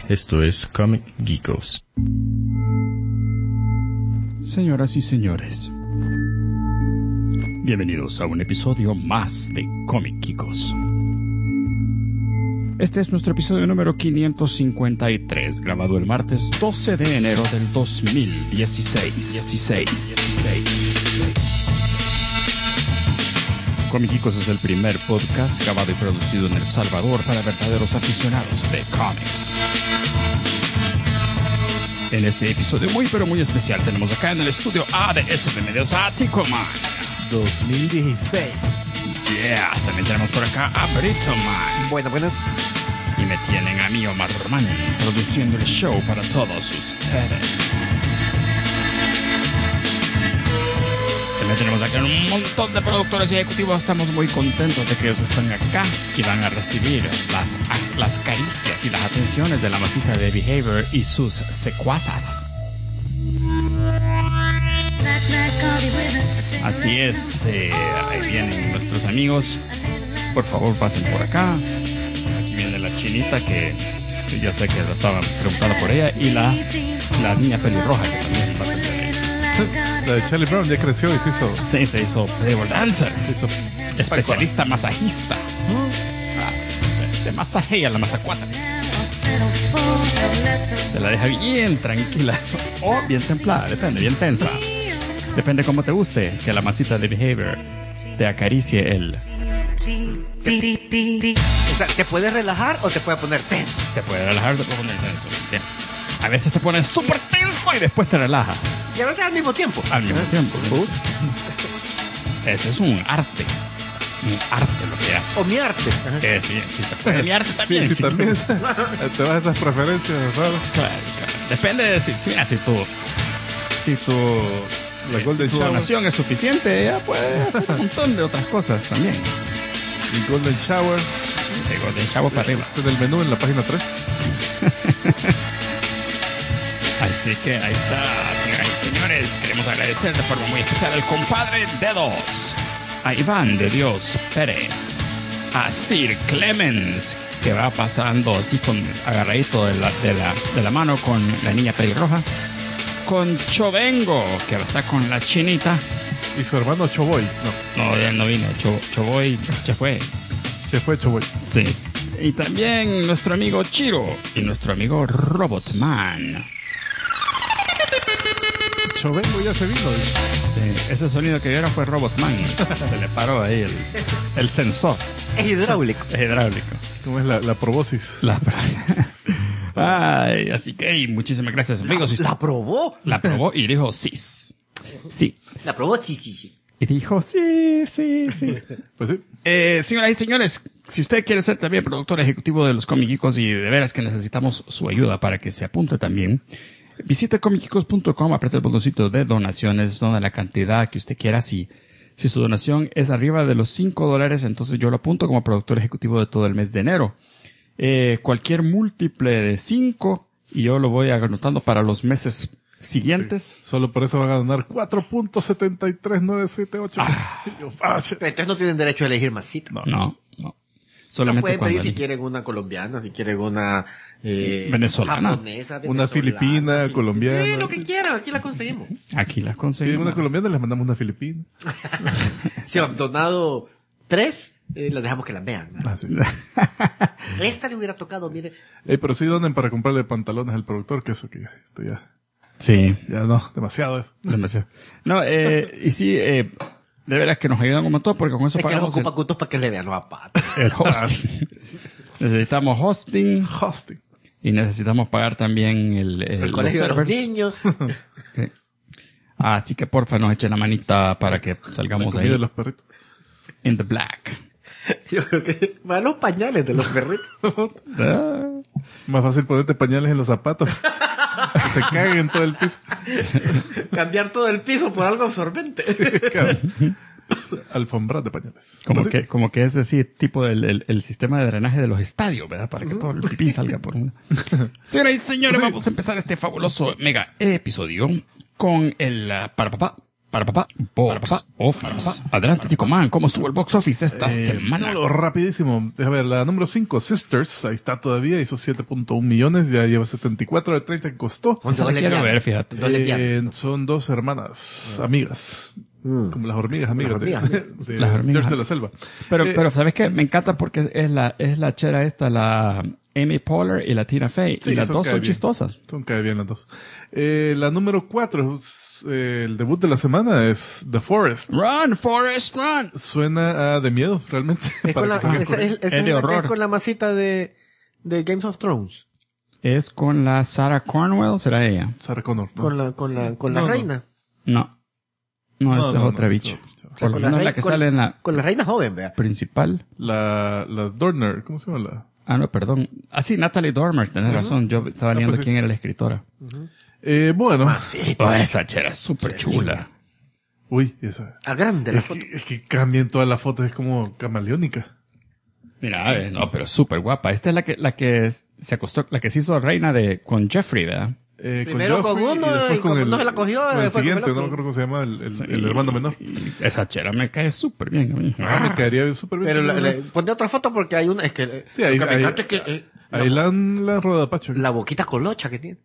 Esto es Comic Geekos. Señoras y señores, bienvenidos a un episodio más de Comic Geekos. Este es nuestro episodio número 553, grabado el martes 12 de enero del 2016. Comic Geekos es el primer podcast grabado y producido en El Salvador para verdaderos aficionados de cómics. En este episodio muy pero muy especial tenemos acá en el estudio A de Bienvenidos a Ticoman 2016. Yeah, también tenemos por acá a Brito Man. Buenas. Y me tienen a mí, Omar Román, produciendo el show para todos ustedes. También tenemos acá un montón de productores y ejecutivos. Estamos muy contentos de que ellos están acá y van a recibir las caricias y las atenciones de la masita de Behavior y sus secuazas. Así es, ahí vienen nuestros amigos. Por favor, pasen por acá. Aquí viene la chinita que ya sé que lo estaban preguntando por ella. Y la niña pelirroja que también va a tener ahí. La de Charlie Brown ya creció y se hizo table dancer. Se hizo especialista masajista. Te masajea la masacuata. Te la deja bien tranquila o bien templada, depende, bien tensa. Depende cómo te guste que la masita de Behavior te acaricie el... O sea, ¿te puedes relajar o te puede poner tenso? Te puede relajar o te puede poner tenso. Bien. A veces te pones súper tenso y después te relaja. Y a veces al mismo tiempo. Al mismo tiempo. Ese es un arte. Un arte lo que hace. O mi arte. Sí, pues, mi arte también. Sí, también. Te vas a esas preferencias raras. Claro. Depende de si tu donación es suficiente, ya puedes hacer un montón de otras cosas también. Y Golden Shower. De Golden Shower para arriba. En el menú en la página 3. Así que ahí está, señoras y señores. Queremos agradecer de forma muy especial al compadre Dedos, a Iván de Dios Pérez, a Sir Clemens, que va pasando así agarradito de la mano con la niña pelirroja, con Chovengo, que está con la chinita, Y su hermano Choboy. no, él no vino. Choboy se fue. Choboy. Sí. Y también nuestro amigo Chiro y nuestro amigo Robotman. Chovengo ya se vino. Sí, ese sonido que vieron fue Robotman. Se le paró ahí el sensor. Es hidráulico. Es hidráulico. ¿Cómo es la probosis? Ay, así que muchísimas gracias, amigos. ¿La probó? La probó y dijo sí. Sí. ¿La probó? Sí. Y dijo sí. Pues sí. Señoras y señores, si usted quiere ser también productor ejecutivo de los Comic Geekos y de veras que necesitamos su ayuda para que se apunte también, visite comicgeekos.com, apriete el botoncito de donaciones, dona la cantidad que usted quiera. Si su donación es arriba de los $5, entonces yo lo apunto como productor ejecutivo de todo el mes de enero. Cualquier múltiple de 5 y yo lo voy anotando para los meses siguientes. Sí. Solo por eso van a donar 4.73978. Entonces no tienen derecho a elegir masita. No. Solamente no pueden pedir cuando si quieren una colombiana, si quieren una venezolana, japonesa, una filipina, colombiana. Sí, lo que quieran, aquí la conseguimos. Aquí la Si conseguimos. una colombiana, les mandamos una filipina. Si han donado 3, las dejamos que la vean, ¿no? Sí. Esta le hubiera tocado, mire. Pero sí donen para comprarle pantalones al productor, que eso que esto ya... Sí. Ya no, demasiado eso. Demasiado. No, y sí, de veras que nos ayudan un montón porque con eso Es que nos pagamos ocupa cultos para que le vean los zapatos. el hosting. Necesitamos hosting y necesitamos pagar también El colegio de los niños. Okay. Así que porfa nos echen la manita para que salgamos ahí. De los perritos. In the black. Yo creo que van los pañales de los perritos. Más fácil ponerte pañales en los zapatos. Que se caguen en todo el piso. Cambiar todo el piso por algo absorbente. Alfombras de pañales. Como que es así, tipo el sistema de drenaje de los estadios, ¿verdad? Para que todo el pipí salga por una. Señoras y señores, vamos a empezar este fabuloso mega episodio con el para papá Para papá, box office. Adelante, Tico Man, ¿cómo estuvo el box office esta semana? No, rapidísimo. A ver, la número 5, Sisters, ahí está todavía, hizo 7.1 millones, ya lleva 74 de 30 que costó. Esa la quiero ver, fíjate. Son dos hermanas, amigas. Como las hormigas amigas de Las hormigas. George de la Selva. Pero ¿sabes qué? Me encanta porque es la chera esta, la Amy Poehler y la Tina Fey. Sí, y las dos son bien. chistosas. Son cae bien las dos. La número 4, el debut de la semana es The Forest. Run, Forrest, run. Suena de miedo, realmente. Es con la, esa es de la horror. que es con la masita de Games of Thrones. Es con la Sarah Cornwell, ¿será ella? Sarah Connor. ¿no? Con la reina. No, esta es otra bicha. Por lo con la menos la rei- que con- sale en la Con la reina joven, vea. principal. La Dorner, ¿cómo se llama la? Ah, no, perdón. Ah, sí, Natalie Dormer, tenés razón. Yo estaba leyendo pues sí. quién era la escritora. Bueno. Oh, esa chera es súper chula. Uy, esa. A grande la Es foto. que cambian todas las fotos, es como camaleónica. Mira, no, pero súper guapa. Esta es la que se acostó, la que se hizo reina con Jeffrey, ¿verdad? Primero con Joffrey uno, y después y como no se la cogió, con el después con el siguiente, otro. no me acuerdo cómo se llama, el hermano menor. Y esa chera me cae súper bien a mí. Me caería súper bien. Pero ponte otra foto porque hay una, es que Sí, ahí- lo que me ahí- encanta es que Ahí la han rodado Pacho. la boquita colocha que tiene.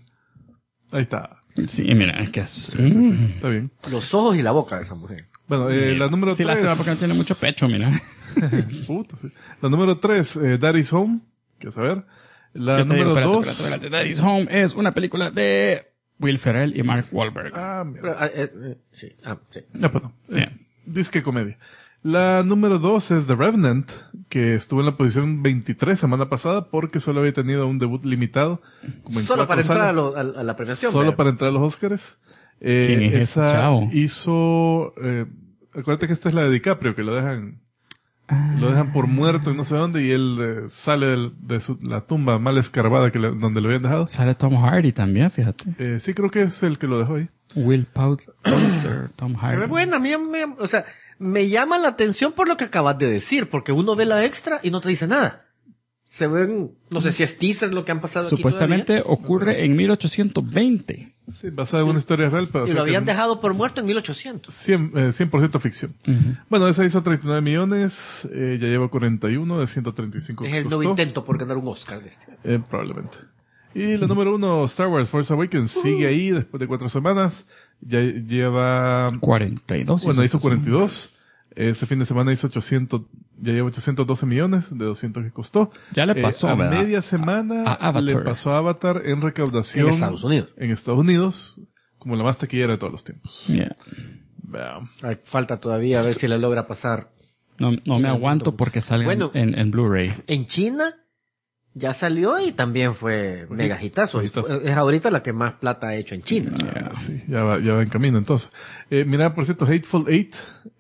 Ahí está. Sí, mira, es que es... Está bien. Los ojos y la boca de esa mujer. Bueno, la número 3. Sí, lástima porque no tiene mucho pecho, mira. Puta, sí. La número 3, Daddy's Home. ¿Qué saber? La Yo te digo, número 2. espérate. Daddy's Home es una película de Will Ferrell y Mark Wahlberg. Ah, mira. Sí. No, perdón. Bien. Disque comedia. La número 2 es The Revenant, que estuvo en la posición 23 semana pasada porque solo había tenido un debut limitado. Como en Solo 4 para entrar salas. a la premiación. Solo vea. para entrar a los Oscars. ¿Quién es ese Esa chavo? hizo... acuérdate que esta es la de DiCaprio, que lo dejan por muerto y no sé dónde, y él sale de la tumba mal escarbada donde lo habían dejado. Sale Tom Hardy también, fíjate. Sí, creo que es el que lo dejó ahí. Will Poulter, Tom Se ve Hardy. buena, a mí o sea, me llama la atención por lo que acabas de decir, porque uno ve la extra y no te dice nada. Se ven, no sé si es teaser lo que han pasado aquí Supuestamente ocurre en 1820. Sí, basada en una historia real, pero... todavía. Y lo habían dejado por muerto en 1800. 100% ficción. Bueno, esa hizo 39 millones, ya lleva 41 de 135 Es que el nuevo costó. intento por ganar un Oscar de este. Probablemente. Y la número 1, Star Wars Force Awakens, sigue ahí después de 4 semanas. Ya lleva... 42. Bueno, hizo 42. Este fin de semana hizo 800, ya lleva 812 millones de 200 que costó. Ya le pasó, a ¿verdad? media semana A Avatar. le pasó a Avatar en recaudación En Estados Unidos. En Estados Unidos, como la más taquillera de todos los tiempos. Yeah. Vean. Ay, falta todavía a ver si le logra pasar. No me aguanto porque salga Bueno. en Blu-ray. En China ya salió y también fue mega hitazo. Hitazo. Es ahorita la que más plata ha hecho en China. Sí, ya va en camino entonces. Mira, por cierto, Hateful Eight,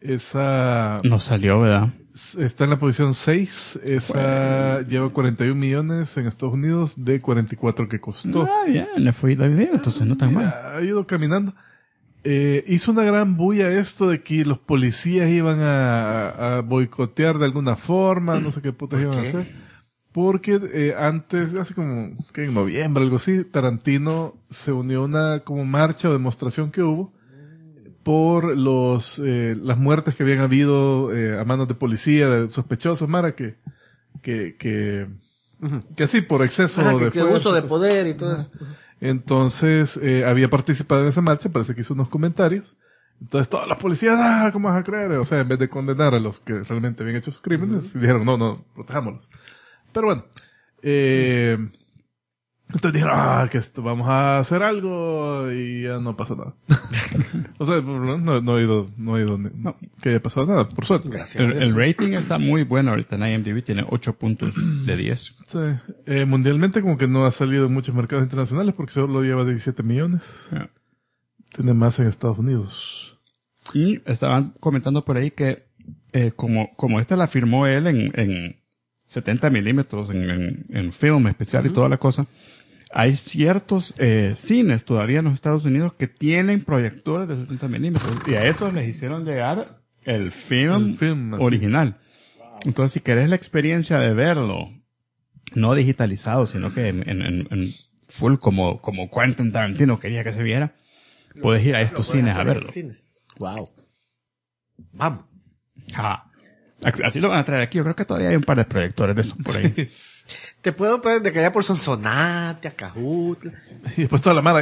esa No salió, ¿verdad? está en la posición 6, esa lleva 41 millones en Estados Unidos de 44 que costó. Ah, bien, le fue bien, entonces no tan mal. Ha ido caminando. Hizo una gran bulla esto de que los policías iban a boicotear de alguna forma, no sé qué putas iban a hacer. Porque antes, hace como que en noviembre, algo así, Tarantino se unió a una como marcha o demostración que hubo por las muertes que habían habido a manos de policía, de sospechosos, Mara, que así por exceso Ajá, de que fuerza, uso de pues. poder y todo eso. Entonces, había participado en esa marcha, parece que hizo unos comentarios. Entonces, todas las policías, ¿cómo vas a creer? O sea, en vez de condenar a los que realmente habían hecho sus crímenes, dijeron, no, protejámoslos. Pero bueno, entonces dijeron, que esto, vamos a hacer algo, y ya no pasó nada. O sea, no he ido que haya pasado nada, por suerte. Gracias. El rating está muy bueno ahorita en IMDb, tiene 8 puntos de 10. Sí. Mundialmente como que no ha salido en muchos mercados internacionales porque solo lleva 17 millones. Yeah. Tiene más en Estados Unidos. Y estaban comentando por ahí que como esta la firmó él en 70 milímetros, en film especial y toda la cosa, hay ciertos cines todavía en los Estados Unidos que tienen proyectores de 70 milímetros y a esos les hicieron llegar el film así. original. Entonces, si querés la experiencia de verlo, no digitalizado, sino que en full como Quentin Tarantino quería que se viera, puedes ir a estos cines a verlo. Wow. Vamos. Ah, así lo van a traer aquí. Yo creo que todavía hay un par de proyectores de eso por ahí. Sí. Te puedo poner de que allá por Sonsonate, Acajutla. Y después toda la mara.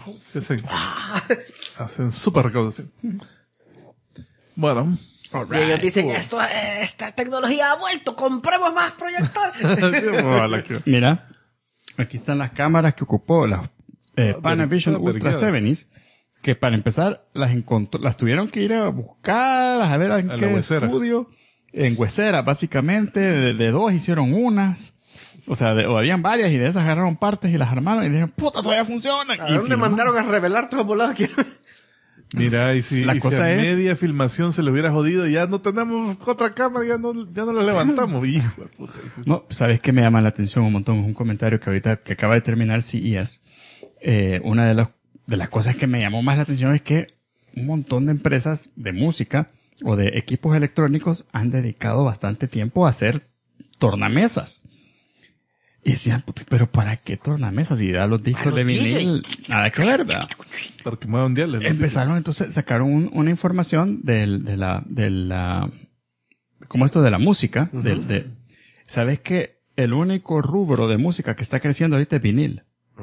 Hacen súper recaudación. Bueno. Y ellos dicen, esta tecnología ha vuelto, compremos más proyectores. Mira, aquí están las cámaras que ocupó las Panavision Ultra 70s, que para empezar las tuvieron que ir a buscar, a ver en qué estudio. En Huesera, básicamente, de dos hicieron unas. O sea, o habían varias y de esas agarraron partes y las armaron y dijeron, puta, todavía funcionan. ¿A dónde mandaron a revelar todas voladas aquí? Mira, y si a media filmación se le hubiera jodido, ya no tenemos otra cámara, ya no la levantamos, hijo de puta. No, ¿sabes qué me llama la atención un montón? Es un comentario que ahorita, que acaba de terminar CES. Una de las cosas que me llamó más la atención es que un montón de empresas de música o de equipos electrónicos han dedicado bastante tiempo a hacer tornamesas. Y decían, pero ¿para qué tornamesas? Y da los discos de vinil, nada que ver, ¿verdad? Para que muevan diales. Empezaron entonces, sacaron una información de la como esto de la música, ¿sabes que el único rubro de música que está creciendo ahorita es vinil?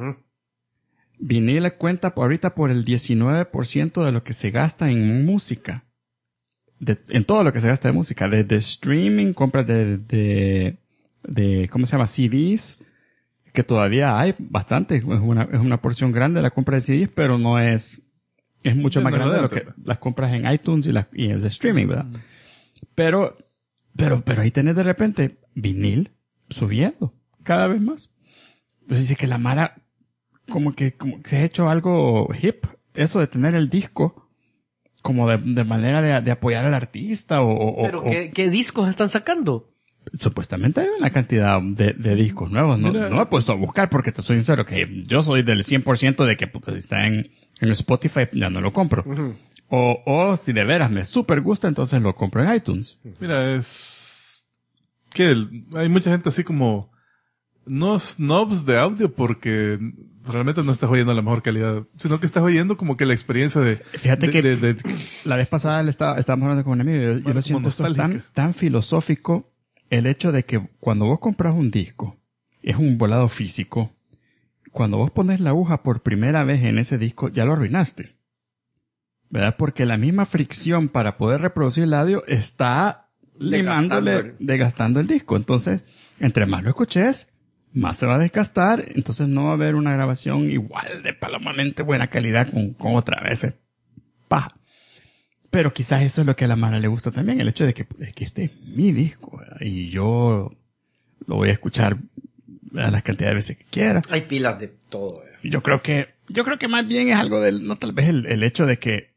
Vinil cuenta ahorita por el 19% de lo que se gasta en música. En todo lo que se gasta de música. Desde streaming, compras de ¿cómo se llama? CDs, que todavía hay bastante, es una porción grande de la compra de CDs, pero no es mucho más grande de lo que las compras en iTunes y el de streaming, ¿verdad? Pero ahí tenés de repente vinil subiendo cada vez más. Entonces dice que la Mara como que se ha hecho algo hip, eso de tener el disco como de manera de apoyar al artista ¿Pero qué discos están sacando? Supuestamente hay una cantidad de discos nuevos. No me he puesto a buscar porque te soy sincero que yo soy del 100% de que puta, si está en Spotify ya no lo compro. Uh-huh. O si de veras me super gusta, entonces lo compro en iTunes. Mira, es que hay mucha gente así como no snobs de audio porque realmente no estás oyendo la mejor calidad, sino que estás oyendo como que la experiencia de... Fíjate que la vez pasada estábamos hablando con un amigo y yo lo siento esto tan filosófico. El hecho de que cuando vos compras un disco, es un volado físico. Cuando vos pones la aguja por primera vez en ese disco, ya lo arruinaste. ¿Verdad? Porque la misma fricción para poder reproducir el audio está desgastando el disco. Entonces, entre más lo escuches, más se va a desgastar. Entonces no va a haber una grabación igual de palomamente buena calidad con otra vez. Paja. Pero quizás eso es lo que a la Mara le gusta también, el hecho de que este es mi disco, ¿verdad? Y yo lo voy a escuchar a las cantidades de veces que quiera. Hay pilas de todo, ¿verdad? Yo creo que más bien es algo no tal vez el hecho de que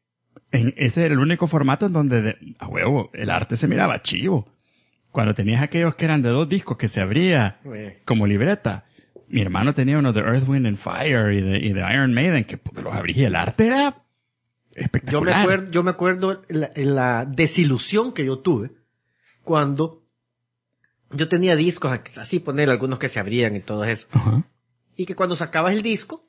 ese era el único formato en donde a huevo el arte se miraba chivo. Cuando tenías aquellos que eran de 2 discos que se abría como libreta. Mi hermano tenía uno de Earth, Wind and Fire y de Iron Maiden que los abría y el arte era espectacular. Yo me acuerdo la desilusión que yo tuve cuando yo tenía discos, así poner algunos que se abrían y todo eso. Uh-huh. Y que cuando sacabas el disco,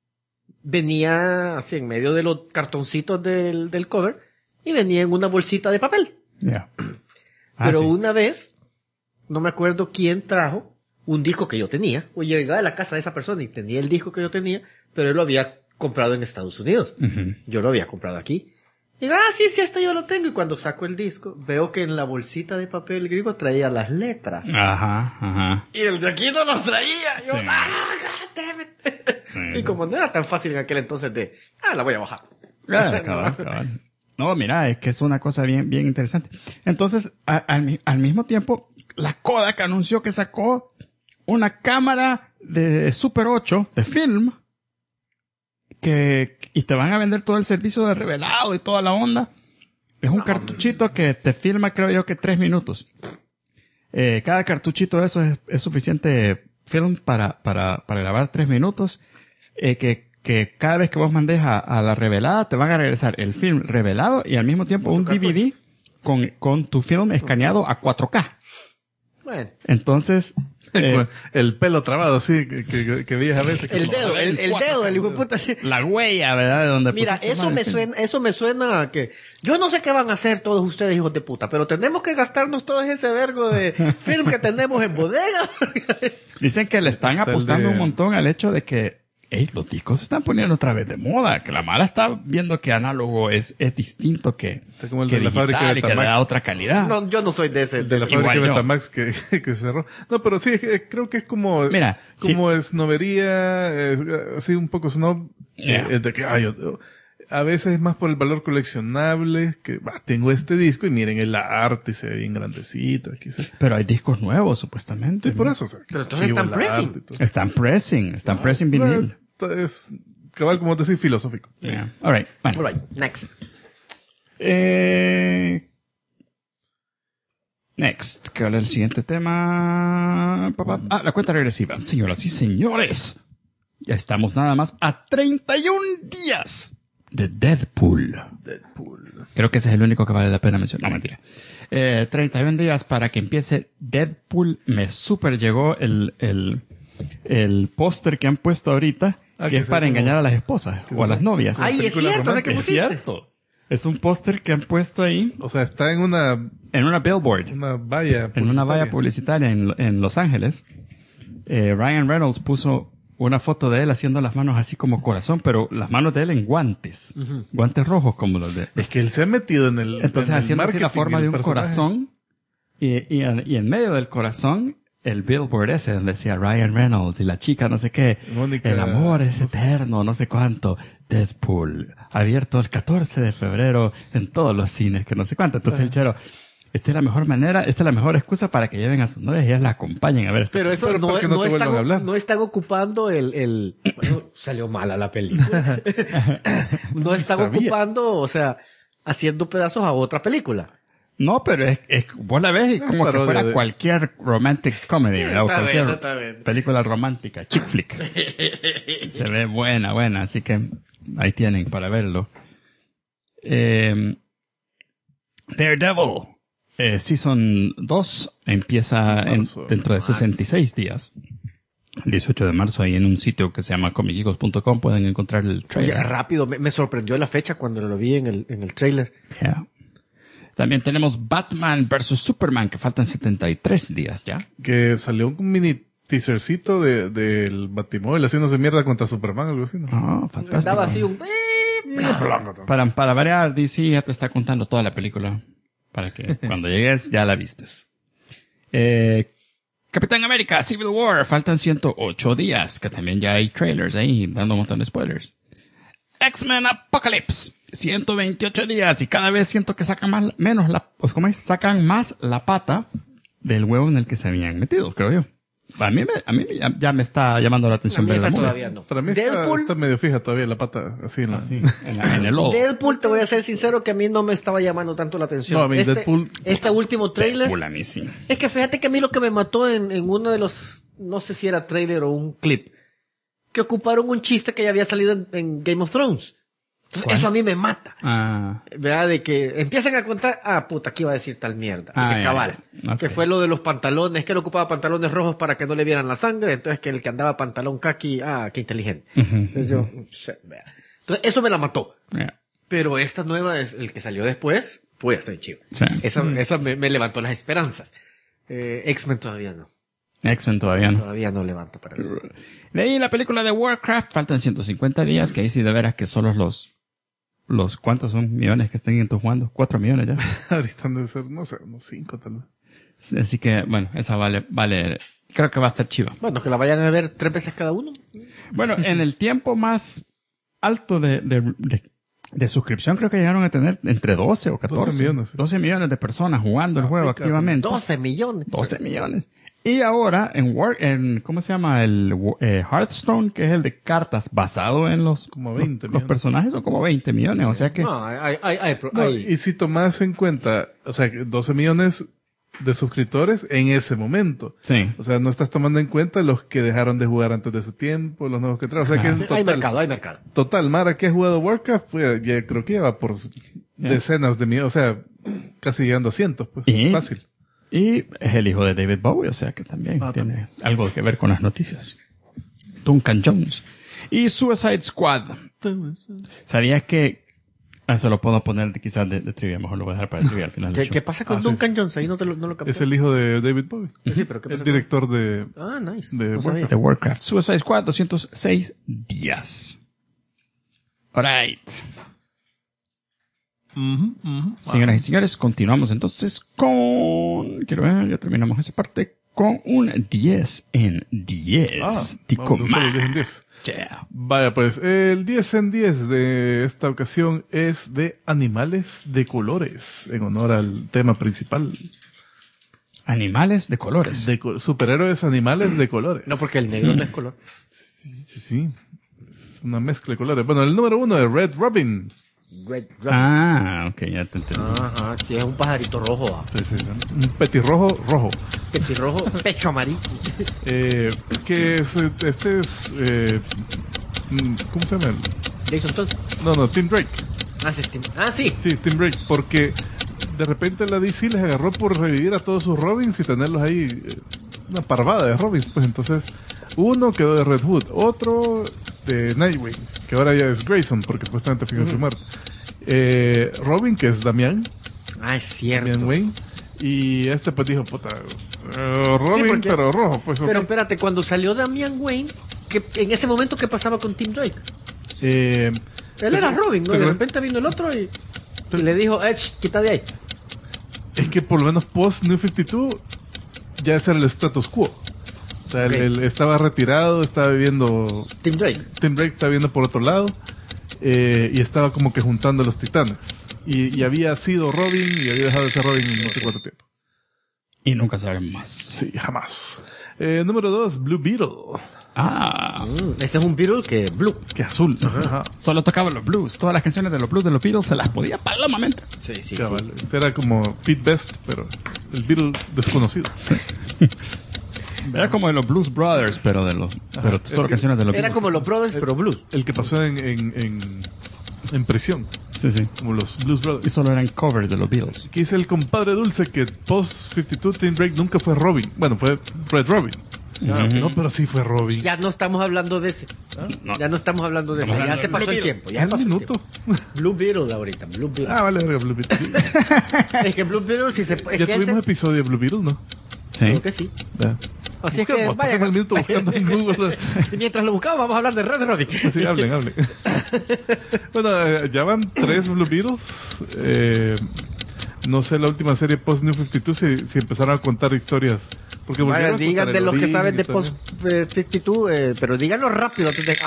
venía así en medio de los cartoncitos del cover y venía en una bolsita de papel. Yeah. Pero sí. una vez, no me acuerdo quién trajo un disco que yo tenía. O yo llegaba a la casa de esa persona y tenía el disco que yo tenía, pero él lo había comprado en Estados Unidos. Uh-huh. Yo lo había comprado aquí. Y digo, sí, este yo lo tengo. Y cuando saco el disco, veo que en la bolsita de papel griego traía las letras. Ajá. Y el de aquí no los traía. Y yo, Sí. damn it. Y como no era tan fácil en aquel entonces la voy a bajar. Cabal. No, mira, es que es una cosa bien interesante. Entonces, al mismo tiempo, la Kodak anunció que sacó una cámara de Super 8 de film y te van a vender todo el servicio de revelado y toda la onda. Es un cartuchito que te filma, creo yo, que 3 minutos. Cada cartuchito de eso es suficiente film para grabar 3 minutos. Que cada vez que vos mandes a la revelada, te van a regresar el film revelado y al mismo tiempo un DVD con tu film escaneado a 4K. Bueno. Entonces, Con el pelo trabado, así, que veías a veces. Que El dedo, el dedo, el hijo de puta. La huella, ¿verdad? De donde Mira, pusiste eso me suena a que yo no sé qué van a hacer todos ustedes, hijos de puta, pero tenemos que gastarnos todo ese vergo de film que tenemos en bodega. Dicen que le están Está el apostando de- un montón al hecho de que los discos se están poniendo otra vez de moda, que la mala está viendo que análogo es distinto que, Está como el que de la fábrica digital de y que le Betamax. da otra calidad. No, yo no soy de ese. El de la Igual fábrica de yo. Betamax que cerró. No, pero sí, creo que es como, Mira, como esnobería, así un poco snob, Yeah. de que, a veces es más por el valor coleccionable, que, tengo este disco y miren el arte y se ve bien grandecito, aquí se... Pero hay discos nuevos, supuestamente. Sí, por eso, o sea, Pero entonces chivo están el pressing. arte y todo. Están pressing vinil. Es cabal, como te decís, filosófico. Yeah. All right. Bueno. All right, next. Next. ¿Qué era el siguiente tema? La cuenta regresiva. Señoras y señores. Ya estamos nada más a 31 días de Deadpool. Creo que ese es el único que vale la pena mencionar. No, mentira. 31 días para que empiece Deadpool. Me super llegó el póster que han puesto ahorita, que que es se para ve como- engañar a las esposas o a las novias. Ay, es película cierto, ¿de qué es pusiste? cierto. Es un póster que han puesto ahí O sea, está en una billboard. valla. En una valla publicitaria. publicitaria en Los Ángeles. Ryan Reynolds puso una foto de él haciendo las manos así como corazón, pero las manos de él en guantes. Guantes rojos como los de... Es que él se ha metido en el Entonces en el haciendo así la marketing forma del de un personaje. corazón y en medio del corazón el billboard ese donde decía Ryan Reynolds y la chica no sé qué. Mónica, el amor es no sé. eterno, no sé cuánto. Deadpool, abierto el 14 de febrero en todos los cines, que no sé cuánto. Entonces el chero, esta es la mejor manera, esta es la mejor excusa para que lleven a sus novias y ellas la acompañen a ver esta Pero eso Pero no, ¿por qué no te están, vuelvan a hablar? no están ocupando bueno, salió mala la película. No están Sabía. ocupando, o sea, haciendo pedazos a otra película. No, pero vos la ves y como que parodia fuera de- cualquier romantic comedy, ¿verdad? O Está cualquier bien, está bien. película romántica, chick flick. Se ve buena, así que ahí tienen para verlo. Daredevil, Season 2, empieza dentro de 66 días. El 18 de marzo, ahí en un sitio que se llama comicicos.com pueden encontrar el Oye, trailer. rápido, me sorprendió la fecha cuando lo vi en el trailer. Yeah. También tenemos Batman vs. Superman, que faltan 73 días ya. Que salió un mini teasercito del Batimóvil haciéndose mierda contra Superman o algo así, ¿no? Ah, fantástico. Estaba así un... Para variar, DC ya te está contando toda la película. Para que cuando llegues ya la vistes. Capitán América, Civil War, faltan 108 días, que también ya hay trailers ahí, dando un montón de spoilers. X-Men Apocalypse, 128 días, y cada vez siento que sacan sacan más la pata del huevo en el que se habían metido, creo yo. A mí ya me está llamando la A atención mí ver esa la movie. todavía no. Para mí está medio fija todavía la pata así en la... En el lodo. Deadpool, te voy a ser sincero que a mí no me estaba llamando tanto la atención. No, a mí Deadpool- Este último trailer... Deadpool a mí sí. Es que fíjate que a mí lo que me mató en uno de los... No sé si era trailer o un clip. Que ocuparon un chiste que ya había salido en Game of Thrones. Entonces, ¿Cuál? eso a mí me mata. Ah, ¿Verdad? De que empiezan a contar, puta, aquí iba a decir tal mierda. Ah, Y que ya, cabal. ya. Ok. Que fue lo de los pantalones, que él ocupaba pantalones rojos para que no le vieran la sangre. Entonces que el que andaba pantalón kaki, qué inteligente. Entonces yo, vea. Entonces eso me la mató. yeah. Pero esta nueva es el que salió después, pues está chido. Sí. Esa me levantó las esperanzas. X-Men todavía no. X-Men todavía no. Todavía no levanta para mí. De ahí la película de Warcraft, faltan 150 días, que ahí sí de veras que solo los ¿cuántos son millones que estén jugando? 4 millones ya. Ahorita han de ser, no sé, unos 5 tal vez. Así que, bueno, esa vale, creo que va a estar chiva. Bueno, que la vayan a ver 3 veces cada uno. Bueno, en el tiempo más alto de suscripción creo que llegaron a tener entre 12 o 14. 12 millones, sí. 12 millones de personas jugando el juego cabrón. activamente. 12 millones. 12 millones. Y ahora en ¿cómo se llama? El Hearthstone, que es el de cartas basado en Como 20 los millones. personajes, son como 20 millones. O sea que No, No, y si tomas en cuenta, o sea, 12 millones de suscriptores en ese momento. sí. O sea, no estás tomando en cuenta los que dejaron de jugar antes de ese tiempo, los nuevos que traen. O sea, que en hay mercado, hay mercado. total, Mara que ha jugado Warcraft, pues, ya creo que ya va por decenas de millones, o sea, casi llegando a cientos, pues, Y- fácil. Y es el hijo de David Bowie, o sea que también tiene algo que ver con las noticias. Duncan Jones. Y Suicide Squad. ¿Sabías que... Eso lo puedo poner quizás de trivia, mejor lo voy a dejar para el trivia al final del show. ¿Qué pasa con Duncan Jones? Ahí no lo capté. Es el hijo de David Bowie. Sí, pero ¿qué pasa El director de... Ah, nice. de No sabía. De Warcraft. Suicide Squad, 206 días. Alright. Señoras y señores, continuamos entonces con... Quiero ver, ya terminamos esa parte. Con un 10 en 10. Tico vamos a usar el 10 en 10. Yeah. Vaya, pues, el 10 en 10 de esta ocasión es de animales de colores, en honor al tema principal. Animales de colores. Superhéroes animales de colores. No, porque el negro no es color. Sí. Es una mezcla de colores. Bueno, el número 1 es Red Robin. Red Robin. Ah, ok, ya te entendí. Ajá, sí, es un pajarito rojo. Sí. Un petirrojo rojo. Petirrojo, pecho amarillo. Que es, este es, ¿cómo se llama? Jason Todd. No, Tim Drake. Sí. Sí, Tim Drake, porque de repente la DC les agarró por revivir a todos sus Robins y tenerlos ahí, una parvada de Robins. Pues entonces, uno quedó de Red Hood, otro de Nightwing, que ahora ya es Grayson, porque supuestamente fijó su muerte. Robin, que es Damián. Ah, es cierto. Damián Wayne. Y este pues dijo, puta, Robin, porque- pero rojo. Pues, Pero ok. espérate, cuando salió Damian Wayne, en ese momento, ¿qué pasaba con Tim Drake? Él era Robin, ¿no? Y de repente vino el otro y le dijo, quita de ahí. Es que por lo menos post New 52 ya ese era el status quo. O sea, Ok. él estaba retirado, estaba viviendo... Tim Drake. Tim Drake estaba viendo por otro lado y estaba como que juntando a los titanes. Y había sido Robin y había dejado de ser Robin en no sé cuánto tiempo. Y nunca sabremos más. Sí, jamás. Número 2, Blue Beetle. Ah, Este es un Beatle que blue. Que azul. Ajá. solo tocaba los blues. Todas las canciones de los blues de los Beatles se las podía palomamente. Sí, Cabal. Este era como Pete Best, pero el Beatle desconocido. Era como de los Blues Brothers, pero de los... Pero todas las canciones de los Era Beatles. como los Brothers, pero blues. El que pasó en prisión, Sí. como los Blues Y Brothers. solo eran covers de los Beatles. Que dice el compadre Dulce que post 52 Tim Drake nunca fue Robin. Bueno, fue Red Robin. No, pero sí fue Robin. Ya no estamos hablando de ese. No. Ya no estamos hablando de ese. Estamos Ya hablando se de pasó Blue el Beetle. tiempo. Ya Un pasó el minuto. tiempo. Blue Beetle ahorita. Blue Beetle. Ah, vale, verga, Blue Beetle. Es que Blue Beetle si se... Es Ya que tuvimos episodio de Blue Beetle, ¿no? Sí. Creo que sí. Ya. Así es que Buscamos, vaya. pasamos el minuto buscando en Google. Y mientras lo buscamos, vamos a hablar de Red Robin. Así, hablen. Bueno, ya van 3 Blue Beetles. No sé la última serie post New 52 si empezaron a contar historias. Porque Vaya, volvieron a digan contar de el los que origen saben y de todo. Post 52, pero díganlo rápido antes de...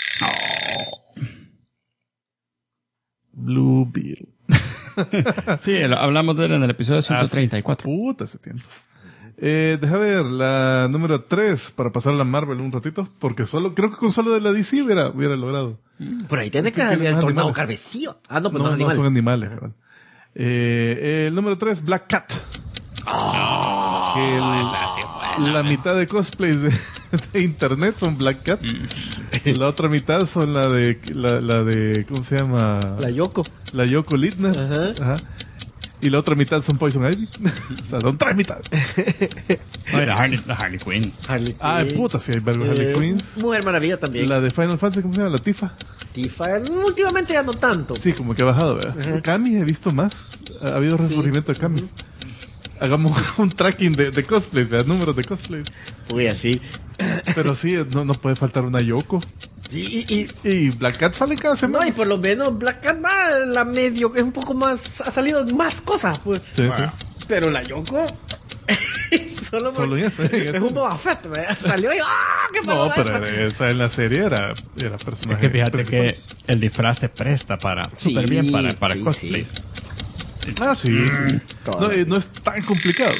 Blue Beetle. Sí, hablamos de él en el episodio 134. Puta, ese tiempo. Deja ver la número 3 para pasar a la Marvel un ratito. Porque creo que con solo de la DC hubiera logrado. Por ahí tiene que Tiene salir el más tornado animales. carmesío. Ah, no, pues No, no, no son animales. animales. cabal. El número 3, Black Cat. Que la mitad de cosplays de internet son Black Cat. La otra mitad son la de ¿cómo se llama? La Yoko. La Yoko Lidna. Ajá. Ajá. Y la otra mitad son Poison Ivy. O sea, son 3 mitades. No, era Harley Quinn. Harley Ah, Quinn. puta, sí hay varios Harley Quinns. Mujer Maravilla también. La de Final Fantasy, ¿cómo se llama? La Tifa. Tifa. Últimamente ya no tanto. Sí, como que ha bajado, ¿verdad? Camis he visto más. Ha habido resurgimiento de Camis. Hagamos un tracking de cosplays, ¿verdad? Números de cosplays. Uy, así. Pero sí, no puede faltar una Yoko. Y Black Cat sale cada No, semana. y por lo menos Black Cat va la medio, que es un poco más, ha salido en más cosas, pues. Sí, sí. Pero la Yoko, Solo en eso, es un Boba Fett, ¿verdad? Salió y qué No, pasa pero esa en la serie era Es personaje que fíjate principal. que el disfraz se presta Sí, súper bien para sí, cosplays. Ah, sí. Todo. No es tan complicado.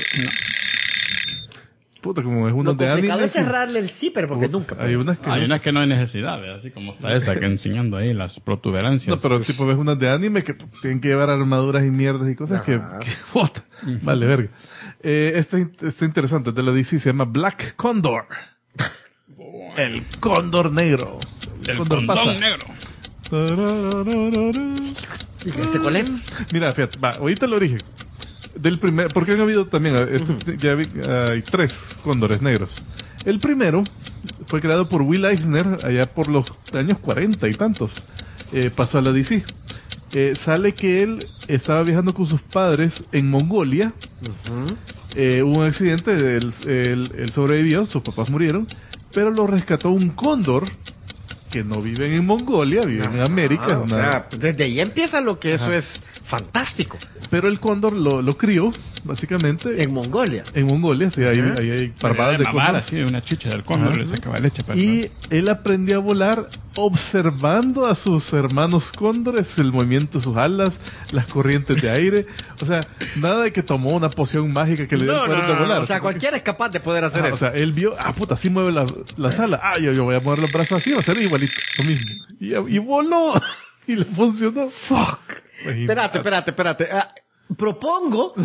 Puta, como es uno Lo de complicado anime. es cerrarle el zipper, porque nunca. Hay unas que Hay no. unas que no hay necesidad, ¿verdad? Así como está esa, que enseñando ahí las protuberancias. No, pero tipo ves unas de anime que tienen que llevar armaduras y mierdas y cosas que puta, vale, verga. Este está interesante, de la DC, se llama Black Condor. El cóndor negro. el Cóndor condón negro. ¿Y este cuál es? Mira, fíjate, va, ahorita el origen. del primer, porque han habido también, hay 3 cóndores negros. El primero fue creado por Will Eisner allá por los años 40 y tantos. Pasó a la DC. Sale que él estaba viajando con sus padres en Mongolia. Hubo un accidente, él sobrevivió, sus papás murieron, pero lo rescató un cóndor que no viven en Mongolia, viven en América. O sea, desde ahí empieza lo que eso es fantástico. Pero el cóndor lo crió, básicamente. En Mongolia. En Mongolia, sí, ahí hay parvadas de cóndor. Así, una chicha del cóndor, le sacaba leche. Y él aprendió a volar observando a sus hermanos cóndores, el movimiento de sus alas, las corrientes de aire. O sea, nada de que tomó una poción mágica que le dio el poder de volar. O sea, cualquiera es capaz de poder hacer eso. O sea, él vio, puta, así mueve las alas. Yo voy a mover los brazos así, va a ser igualito, lo mismo. Y voló. Y le funcionó. Fuck. Espérate. Propongo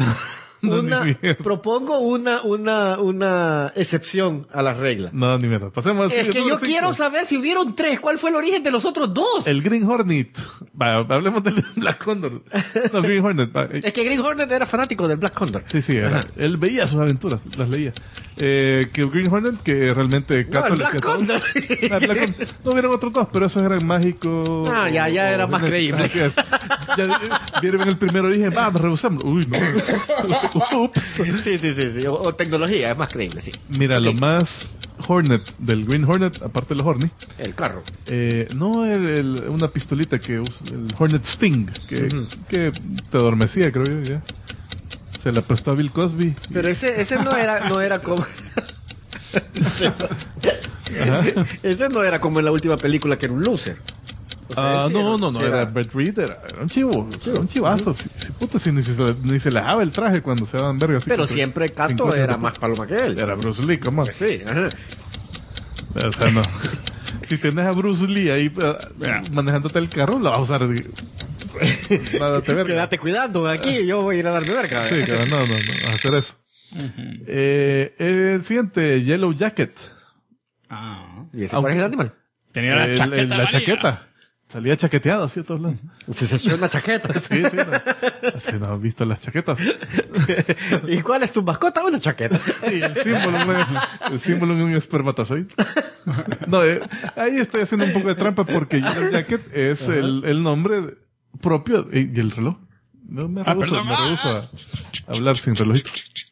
una excepción a la regla. No, ni mierda. Pasemos Es que yo quiero saber si hubieron 3, ¿cuál fue el origen de los otros 2? El Green Hornet. Hablemos del Black Condor. No, Green Hornet. Es que Green Hornet era fanático del Black Condor. Sí, él veía sus aventuras, las leía. Que Green Hornet, que realmente Cato el Black Condor. No hubieron otros 2, pero esos eran mágicos. Ya era más creíble. Ya vieron el primer origen, rehusamos. Uy, no. Ups. Sí. O tecnología, es más creíble, sí. Mira, lo más Hornet del Green Hornet, aparte de los Horny. El carro. No, una pistolita que usa, el Hornet Sting, que te adormecía, creo yo, ya. Se la prestó a Bill Cosby. Pero ese no era como... ese no era como en la última película, que era un loser. O sea, no, era Brett Reed, era un chivo, era un chivazo. Si ni se le daba el traje cuando se daban vergas. Pero siempre Cato era más paloma que él. Era Bruce Lee, ¿cómo? Sí, O sea, no. Si tienes a Bruce Lee ahí manejándote el carro, lo vas a usar. Nada te verga. Quédate cuidando aquí, yo voy a ir a darme verga. Sí, no, vas a hacer eso. El siguiente, Yellow Jacket. ¿Y ese cuál es el animal? Tenía la chaqueta. Salía chaqueteado así a todos lados. Se echó una chaqueta. Sí. No has visto las chaquetas. ¿Y cuál es tu mascota? Una chaqueta. Y el símbolo de un espermatozoide. No, ahí estoy haciendo un poco de trampa porque Yellow Jacket es el nombre propio. ¿Y el reloj? No, me rehuso a hablar sin relojito.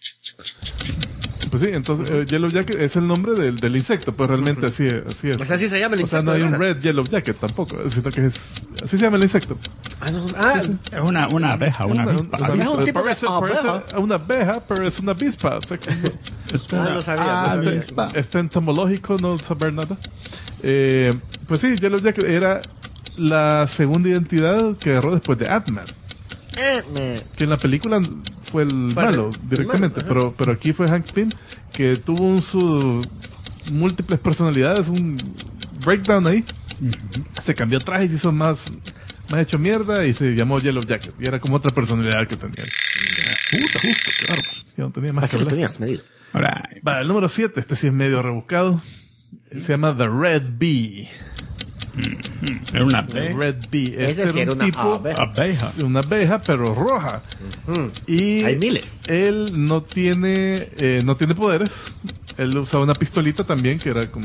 Pues sí, entonces Yellow Jacket es el nombre del insecto, pues realmente así es. O sea, así se llama el insecto. O sea, no hay un Red Yellow Jacket tampoco, sino que así se llama el insecto. Es una abeja, una avispa. Es un tipo de Parece abeja. una abeja, pero es una avispa. O sea, que No sabía. está entomológico, no saber nada. Pues sí, Yellow Jacket era la segunda identidad que agarró después de Ant-Man. Que en la película fue el malo directamente, pero aquí fue Hank Pym, que tuvo sus múltiples personalidades, un breakdown ahí. Se cambió traje y se hizo más hecho mierda y se llamó Yellow Jacket. Y era como otra personalidad que tenía. Justo, qué bárbaro. Ya no tenía más que hablar. Tenías medido. Va, el número 7, este sí es medio rebuscado. Se llama The Red Bee. Era una Red Bee. Ese sí era un una tipo, abeja. una abeja, pero roja. Y hay miles. Él no tiene poderes. Él usaba una pistolita también, que era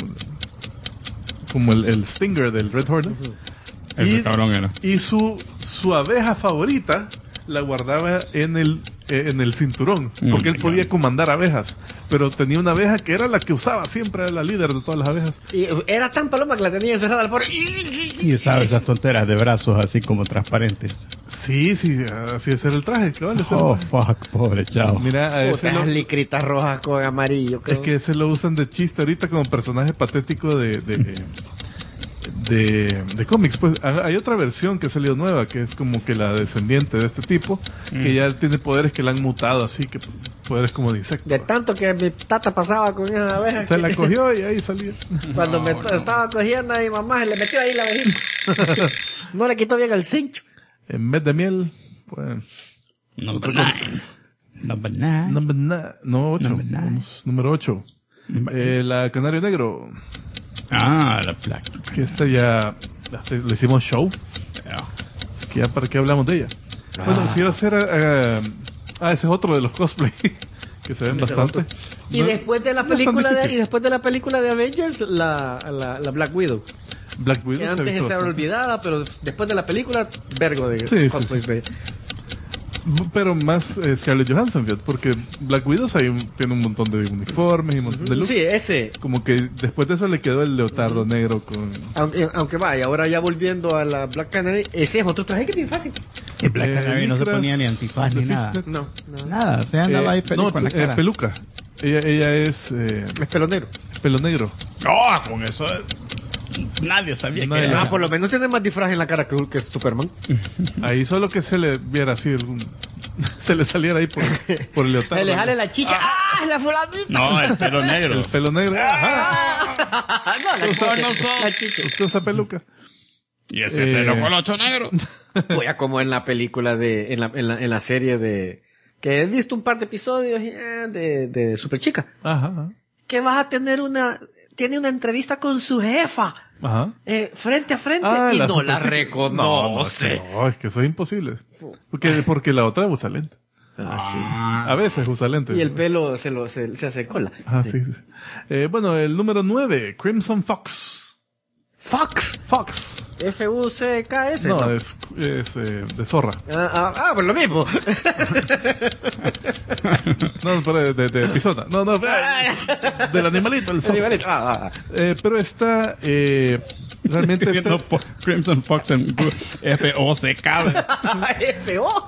como el Stinger del Red Hornet. Ese cabrón era. Y su abeja favorita la guardaba en el cinturón, porque él podía comandar abejas, pero tenía una abeja que era la que usaba siempre, era la líder de todas las abejas. Y era tan paloma que la tenía encerrada al pobre. Y usaba esas tonteras de brazos así como transparentes. Sí, así es el traje, cabal. Fuck, pobre chavo. Mira, a ese Putas licritas rojas con amarillo. es que ese lo usan de chiste ahorita como personaje patético de cómics. Pues hay otra versión que ha salido nueva, que es como que la descendiente de este tipo, que ya tiene poderes que la han mutado así, que poderes como de insecto. De tanto que mi tata pasaba con esa abeja. Se la cogió y ahí salió. Cuando estaba cogiendo a mi mamá, se le metió ahí la abejita. No le quitó bien el cincho. En vez de miel, pues... Number 9. No, 8. Número 8. La Canario Negro. La placa. Que esta ya le hicimos show. Que ya para qué hablamos de ella. Bueno, si iba a ser Ah, ese es otro de los cosplay que se ven bastante. Y No- después de la no es tan película difícil. y después de la película de Avengers, la Black Widow. Black Widow Que se ha antes visto estaba bastante. olvidada, pero después de la película, vergo de Sí, sí, cosplays de... Pero más Scarlett Johansson, fíjate, porque Black Widow tiene un montón de uniformes y un montón de looks. Sí, ese. Como que después de eso le quedó el leotardo negro con... Aunque vaya, ahora ya volviendo a la Black Canary, ese es otro traje que es bien fácil. Y Black Canary no se licras ponía ni antifaz ni de nada. Fishnet. No. Nada, o sea, andaba ahí feliz no, con la cara. peluca. Ella es Es pelo negro. pelo negro. ¡Oh! Con eso nadie sabía Nadie que lo- era. Ah, por lo menos tiene más disfraz en la cara que Superman. Ahí solo que se le viera así se le saliera ahí por el leotardo. Le jale la chicha. ¡Ah! ¡La fulanita! No, el pelo negro. El pelo negro. Ajá. No, la chicha. no sos. La chicha. Usted usa peluca. Y ese pelo Eh. colocho negro. Voy a como en la película en la serie de, que he visto un par de episodios de Super Chica. Ajá. Que vas a tener tiene una entrevista con su jefa, Ajá. frente a frente, Ah, y no la Superchica. reconoce. No, es que eso es imposible. Porque la otra usa lente. A veces usa lente. Y el pelo se hace cola. Ah, sí, sí. Bueno, el número 9, Crimson Fox. Fox. Fox. F-U-C-K-S. No, es de zorra. Pues lo mismo. No, pero de pisona. No, del animalito, el zorro. Animalito. Pero esta, realmente esta, Viendo por Crimson Fox en F-O-C-K. F-O.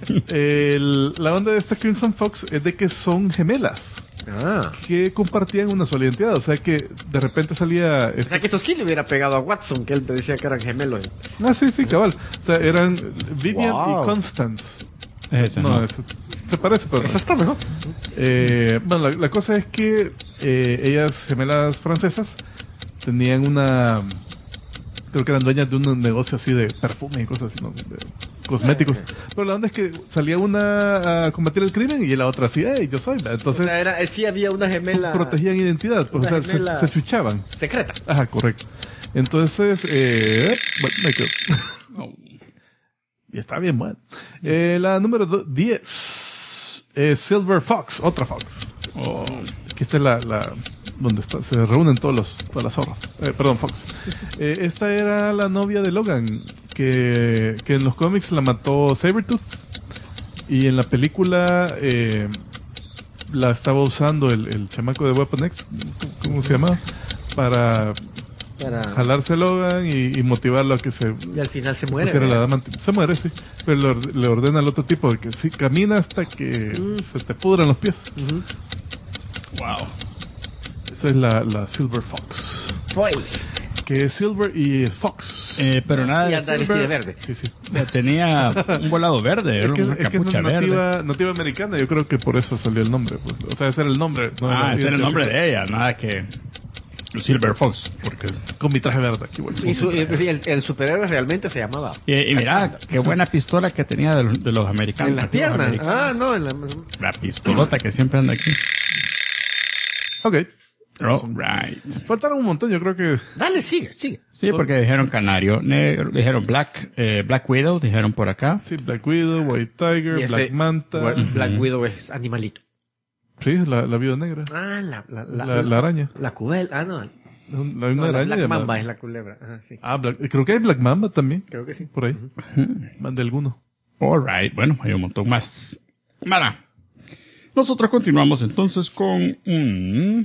la onda de esta Crimson Fox es de que son gemelas que compartían una sola identidad. O sea que de repente salía... O sea que eso sí le hubiera pegado a Watson, que él te decía que eran gemelos. Ah, sí, sí, cabal. O sea, eran Vivian Wow. y Constance. Ese No, no. eso se parece, pero... Esa está mejor. Bueno, la cosa es que ellas, gemelas francesas, tenían una... Creo que eran dueñas de un negocio así de perfume y cosas así, ¿no? De cosméticos. Pero la onda es que salía una a combatir el crimen y la otra así, hey, yo soy. O Entonces sea, sí había una gemela protegían identidad, pues, o una sea, gemela- se switchaban. secreta. Ajá, correcto. Entonces, bueno, me quedo. Y está bien, bueno. La número 10 es Silver Fox, otra Fox. Aquí está la donde se reúnen todas las zorras. Perdón, Fox. Esta era la novia de Logan, que en los cómics la mató Sabretooth. Y en la película la estaba usando el chamaco de Weapon X, ¿cómo se llama? Para jalarse a Logan y motivarlo a que se Y al final se muere. pusiera la ¿verdad? dama. Se muere, sí. Pero le ordena al otro tipo de que sí, camina hasta que se te pudran los pies. Wow. Esa es la Silver Fox. Pues. Que es Silver y es Fox. Pero nada Y de anda vestida de Silver. verde. Sí, sí. O sea, tenía un volado verde, era Es que, una es que es capucha verde. nativa americana, yo creo que por eso salió el nombre. Pues. O sea, ese era el nombre. No Ese era el nombre identidad de ella, nada que Silver Fox, porque secreta. Con mi traje verde aquí, bueno. Y sí, el superhéroe realmente se llamaba. y mira, qué buena pistola que tenía de los americanos. En las nativos piernas. americanos. No, en la... La pistolota que siempre anda aquí. Ok. Right. Faltaron un montón, yo creo que... Dale, sigue. Sí, porque dijeron canario negro, dijeron Black Widow, dijeron por acá. Sí, Black Widow, White Tiger, Y ese- Black Manta. Black Widow es animalito. Sí, la viuda negra. La araña. La cubel. No. Una No, la araña Black llamada- Mamba es la culebra. Ajá, sí. creo que hay Black Mamba también. Creo que sí. Por ahí. Más de alguno. Alright, bueno, hay un montón más. Mara, nosotros continuamos entonces con un...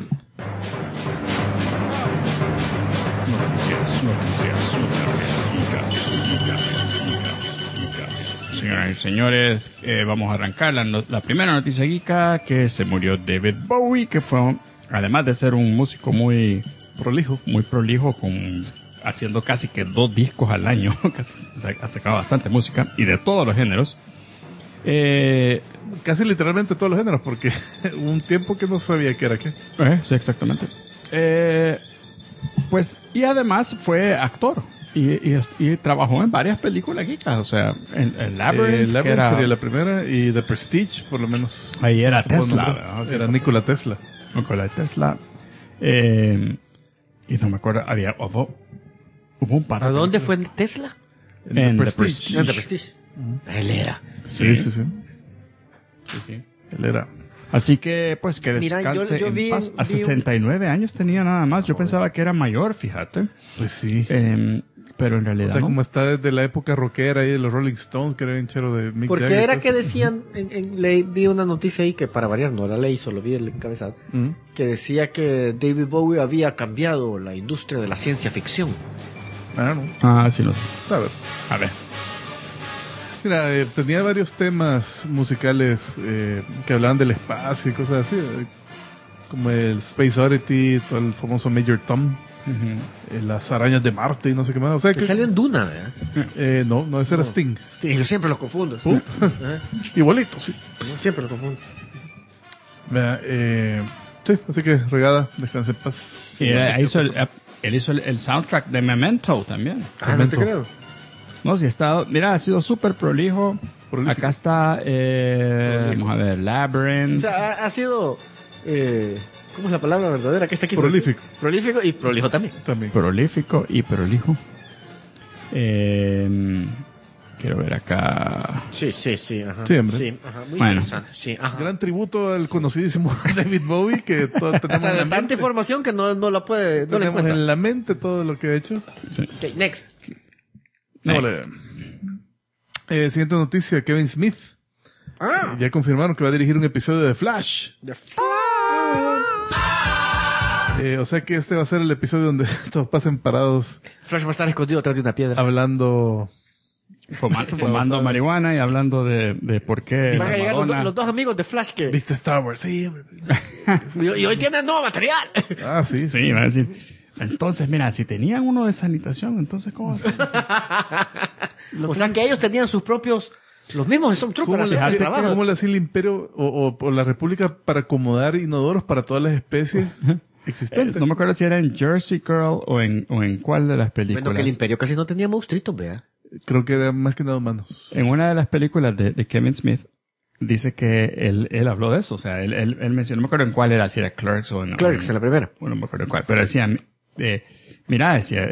Noticias. Señoras y señores, vamos a arrancar la primera noticia geeka, que se murió David Bowie, que fue, además de ser un músico muy prolijo, haciendo casi que 2 discos al año, casi ha sacado bastante música, y de todos los géneros. Casi literalmente todos los géneros, porque hubo un tiempo que no sabía qué era qué. Sí, exactamente. Pues, y además fue actor. Y trabajó en varias películas geekas, o sea, en Labyrinth, que era... sería la primera, y The Prestige, por lo menos. Ahí era Supongo Tesla, nombre. ¿verdad? Era Nikola Tesla. Nikola Tesla. Y no me acuerdo, hubo un par de ¿A dónde películas. fue Tesla? En The En The Prestige. Él era. Sí, sí, sí. sí. Él era... Así que, pues, que Mira, descanse yo en vi- paz. A vi un- 69 años tenía nada más. Yo pensaba que era mayor, fíjate. Pues sí. Pero en O realidad sea, no. como está desde la época rockera ahí de los Rolling Stones, que era bien chero de Mick Porque Jagger y era todo que eso. decían, vi una noticia ahí que para variar no la leí, solo vi el encabezado, Ujú. que decía que David Bowie había cambiado la industria de la ciencia ficción. Ah, no. Ah, sí, lo sé. A ver. A ver. Mira, tenía varios temas musicales que hablaban del espacio y cosas así. Como el Space Oddity, todo el famoso Major Tom, las arañas de Marte y no sé qué más. O sea Que que... salió en Duna, ¿verdad? no, ese era Sting. Sí, yo siempre lo confundo. Ajá. Igualito, sí. Yo siempre lo confundo. Vea, sí, así que regada, descanse en paz. Sí, No sé qué hizo pasó. él hizo el soundtrack de Memento también. Ah, no te creo. No, sí, mira, ha sido súper prolijo. Prolífico. Acá está, vamos a ver, O Labyrinth. sea, ha sido... ¿cómo es la palabra verdadera que está aquí? Prolífico. Prolífico y prolijo también. También. Prolífico y prolijo. Quiero ver acá. Sí, ajá. Sí, hombre. Sí, ajá, muy Bueno. interesante. Sí, ajá. Gran tributo al conocidísimo David Bowie, que todos O tenemos sea, en la de tanta mente. información que no la puede... No le Tenemos cuenta. en la mente todo lo que ha hecho. Ok, next. No, Next. siguiente noticia, Kevin Smith. Ah, Ya confirmaron que va a dirigir un episodio de Flash. O sea que este va a ser el episodio donde todos pasen parados Flash va a estar escondido atrás de una piedra. hablando. Fumando marihuana y hablando de por qué Van a llegar Madonna- los dos amigos de Flash que... ¿Viste Star Wars? Sí, hombre. Y hoy tienen nuevo material. Ah, sí, sí. Sí, va a decir. Entonces, mira, si tenían uno de sanitación, entonces, ¿cómo? O sea que ellos tenían sus propios... Los mismos son trucos para hacer su Fíjate trabajo. ¿Cómo le hacía el imperio o la república para acomodar inodoros para todas las especies existentes? No me acuerdo si era en Jersey Girl o en cuál de las películas. Bueno, que el imperio casi no tenía monstruitos, vea. Creo que era más que nada humanos. En una de las películas de Kevin Smith, dice que él habló de eso. O sea, él mencionó, no me acuerdo en cuál era, si era Clerks o en... Clerks, en la primera. Bueno, no me acuerdo en cuál. Pero decía, mira, decía...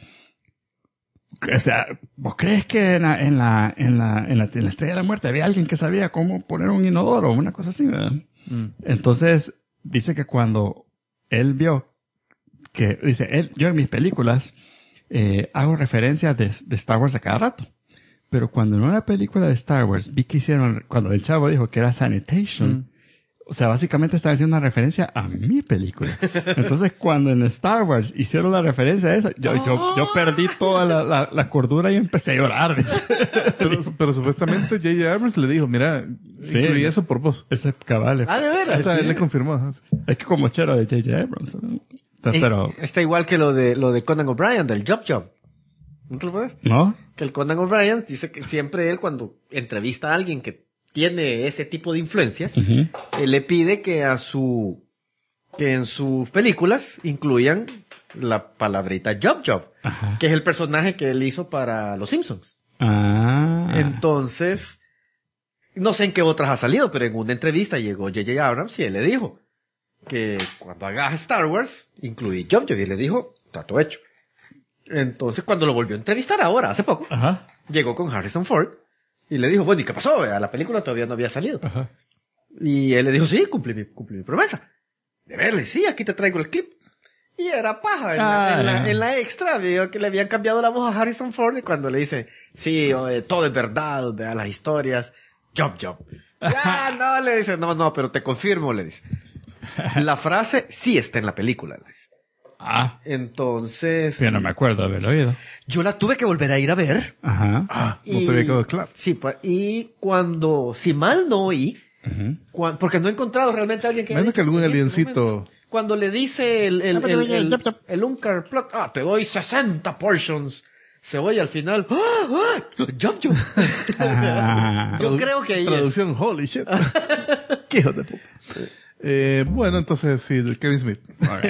o sea, ¿vos crees que en la Estrella de la Muerte había alguien que sabía cómo poner un inodoro? Una cosa así, ¿verdad? Entonces, dice que cuando él vio que, dice, yo en mis películas hago referencias de Star Wars a cada rato. Pero cuando en una película de Star Wars vi que hicieron, cuando el chavo dijo que era Sanitation, o sea, básicamente estaba haciendo una referencia a mi película. Entonces, cuando en Star Wars hicieron la referencia a esa, yo perdí toda la cordura y empecé a llorar. Dice. Pero supuestamente J.J. Abrams le dijo, mira, Sí. incluí eso por vos. Ese cabal. Ah, de veras. O sea, Sí. él le confirmó. ajá, sí. Es que como chero de J.J. Abrams. ¿no? Pero, Está igual que lo de Conan O'Brien, del Job. ¿No te lo puedes? ¿no? Que el Conan O'Brien dice que siempre él cuando entrevista a alguien que tiene ese tipo de influencias, él le pide que en sus películas incluyan la palabrita Job, Ajá. que es el personaje que él hizo para Los Simpsons. Ah. Entonces, no sé en qué otras ha salido, pero en una entrevista llegó J.J. Abrams y él le dijo que cuando hagas Star Wars, incluí Job, y él le dijo, está todo hecho. Entonces, cuando lo volvió a entrevistar ahora, hace poco, Ajá. llegó con Harrison Ford y le dijo, bueno, ¿y qué pasó? La película todavía no había salido. Ajá. Y él le dijo, sí, cumplí mi promesa. De verle, sí, aquí te traigo el clip. Y era paja. En la extra vio que le habían cambiado la voz a Harrison Ford y cuando le dice, sí, todo es verdad, vea las historias, Job. Ya, no, le dice, no, pero te confirmo, le dice. La frase sí está en la película, le dice. Ah. Entonces, Yo no me acuerdo de haberlo oído. yo la tuve que volver a ir a ver. Ajá. Ah, no te había quedado claro. Sí, y cuando, si mal no oí, porque no he encontrado realmente a alguien que... Menos haya que algún dicho en este aliencito. momento. Cuando le dice el Unkar Plot, te doy 60 portions, se oye al final, Job. Ah. Yo creo que ahí es. Traducción, holy shit. Qué hijo de puta. Bueno, entonces sí, de Kevin Smith.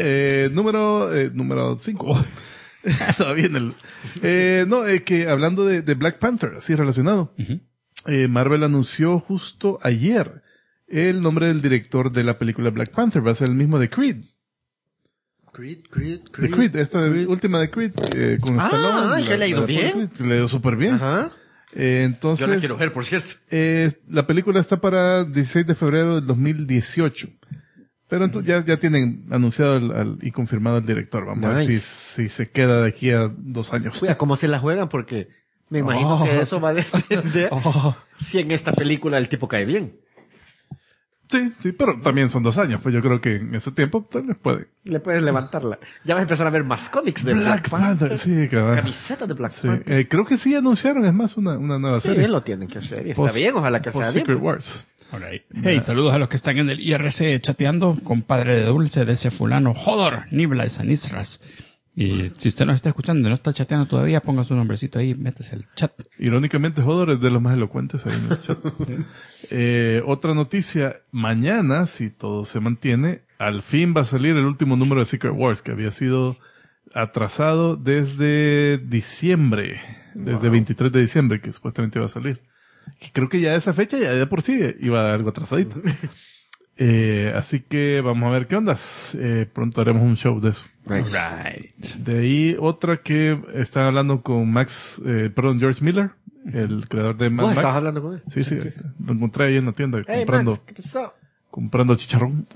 Número 5. Todavía en el... que hablando de Black Panther, así relacionado. Marvel anunció justo ayer el nombre del director de la película Black Panther. Va a ser el mismo de Creed. Creed. De Creed, esta última de Creed. Con Stallone. que le ha ido bien. Le ha ido súper bien. Ajá. Entonces, Yo la quiero ver, por cierto. la película está para 16 de febrero del 2018. Pero entonces ya tienen anunciado y confirmado el director. Vamos a ver si se queda de aquí a 2 años. Cuida cómo se la juegan, porque me imagino que eso va a depender si en esta película el tipo cae bien. Sí, pero también son 2 años. Pues yo creo que en ese tiempo tal vez puede. Le puedes levantarla. Ya vas a empezar a ver más cómics de Black Panther. Sí, cabrón. Camisetas de Black Sí. Panther. Creo que sí anunciaron, es más, una nueva Sí, serie. lo tienen que hacer. Y está bien, ojalá que sea bien. Secret Wars. Alright. Hey, saludos a los que están en el IRC chateando. Compadre de Dulce, de ese fulano, Jodor, Nibla de Sanistras. Y si usted nos está escuchando y no está chateando todavía, ponga su nombrecito ahí, métase al chat. Irónicamente, Hodor es de los más elocuentes ahí en el chat. Otra noticia, mañana, si todo se mantiene, al fin va a salir el último número de Secret Wars, que había sido atrasado desde diciembre, desde 23 de diciembre, que supuestamente iba a salir. Y creo que ya esa fecha, ya de por sí, iba algo atrasadito. Así que vamos a ver qué ondas. Pronto haremos un show de eso. Nice. Right. De ahí otra que estaba hablando con George Miller, el creador de Mad ¿Vos Max. estabas hablando con él? Sí. Lo encontré ahí en la tienda Hey, comprando, Max, ¿qué pasó? comprando chicharrón.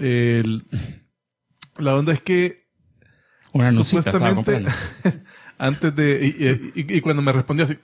La onda es que Una nucita estaba supuestamente comprando. antes de y cuando me respondió así,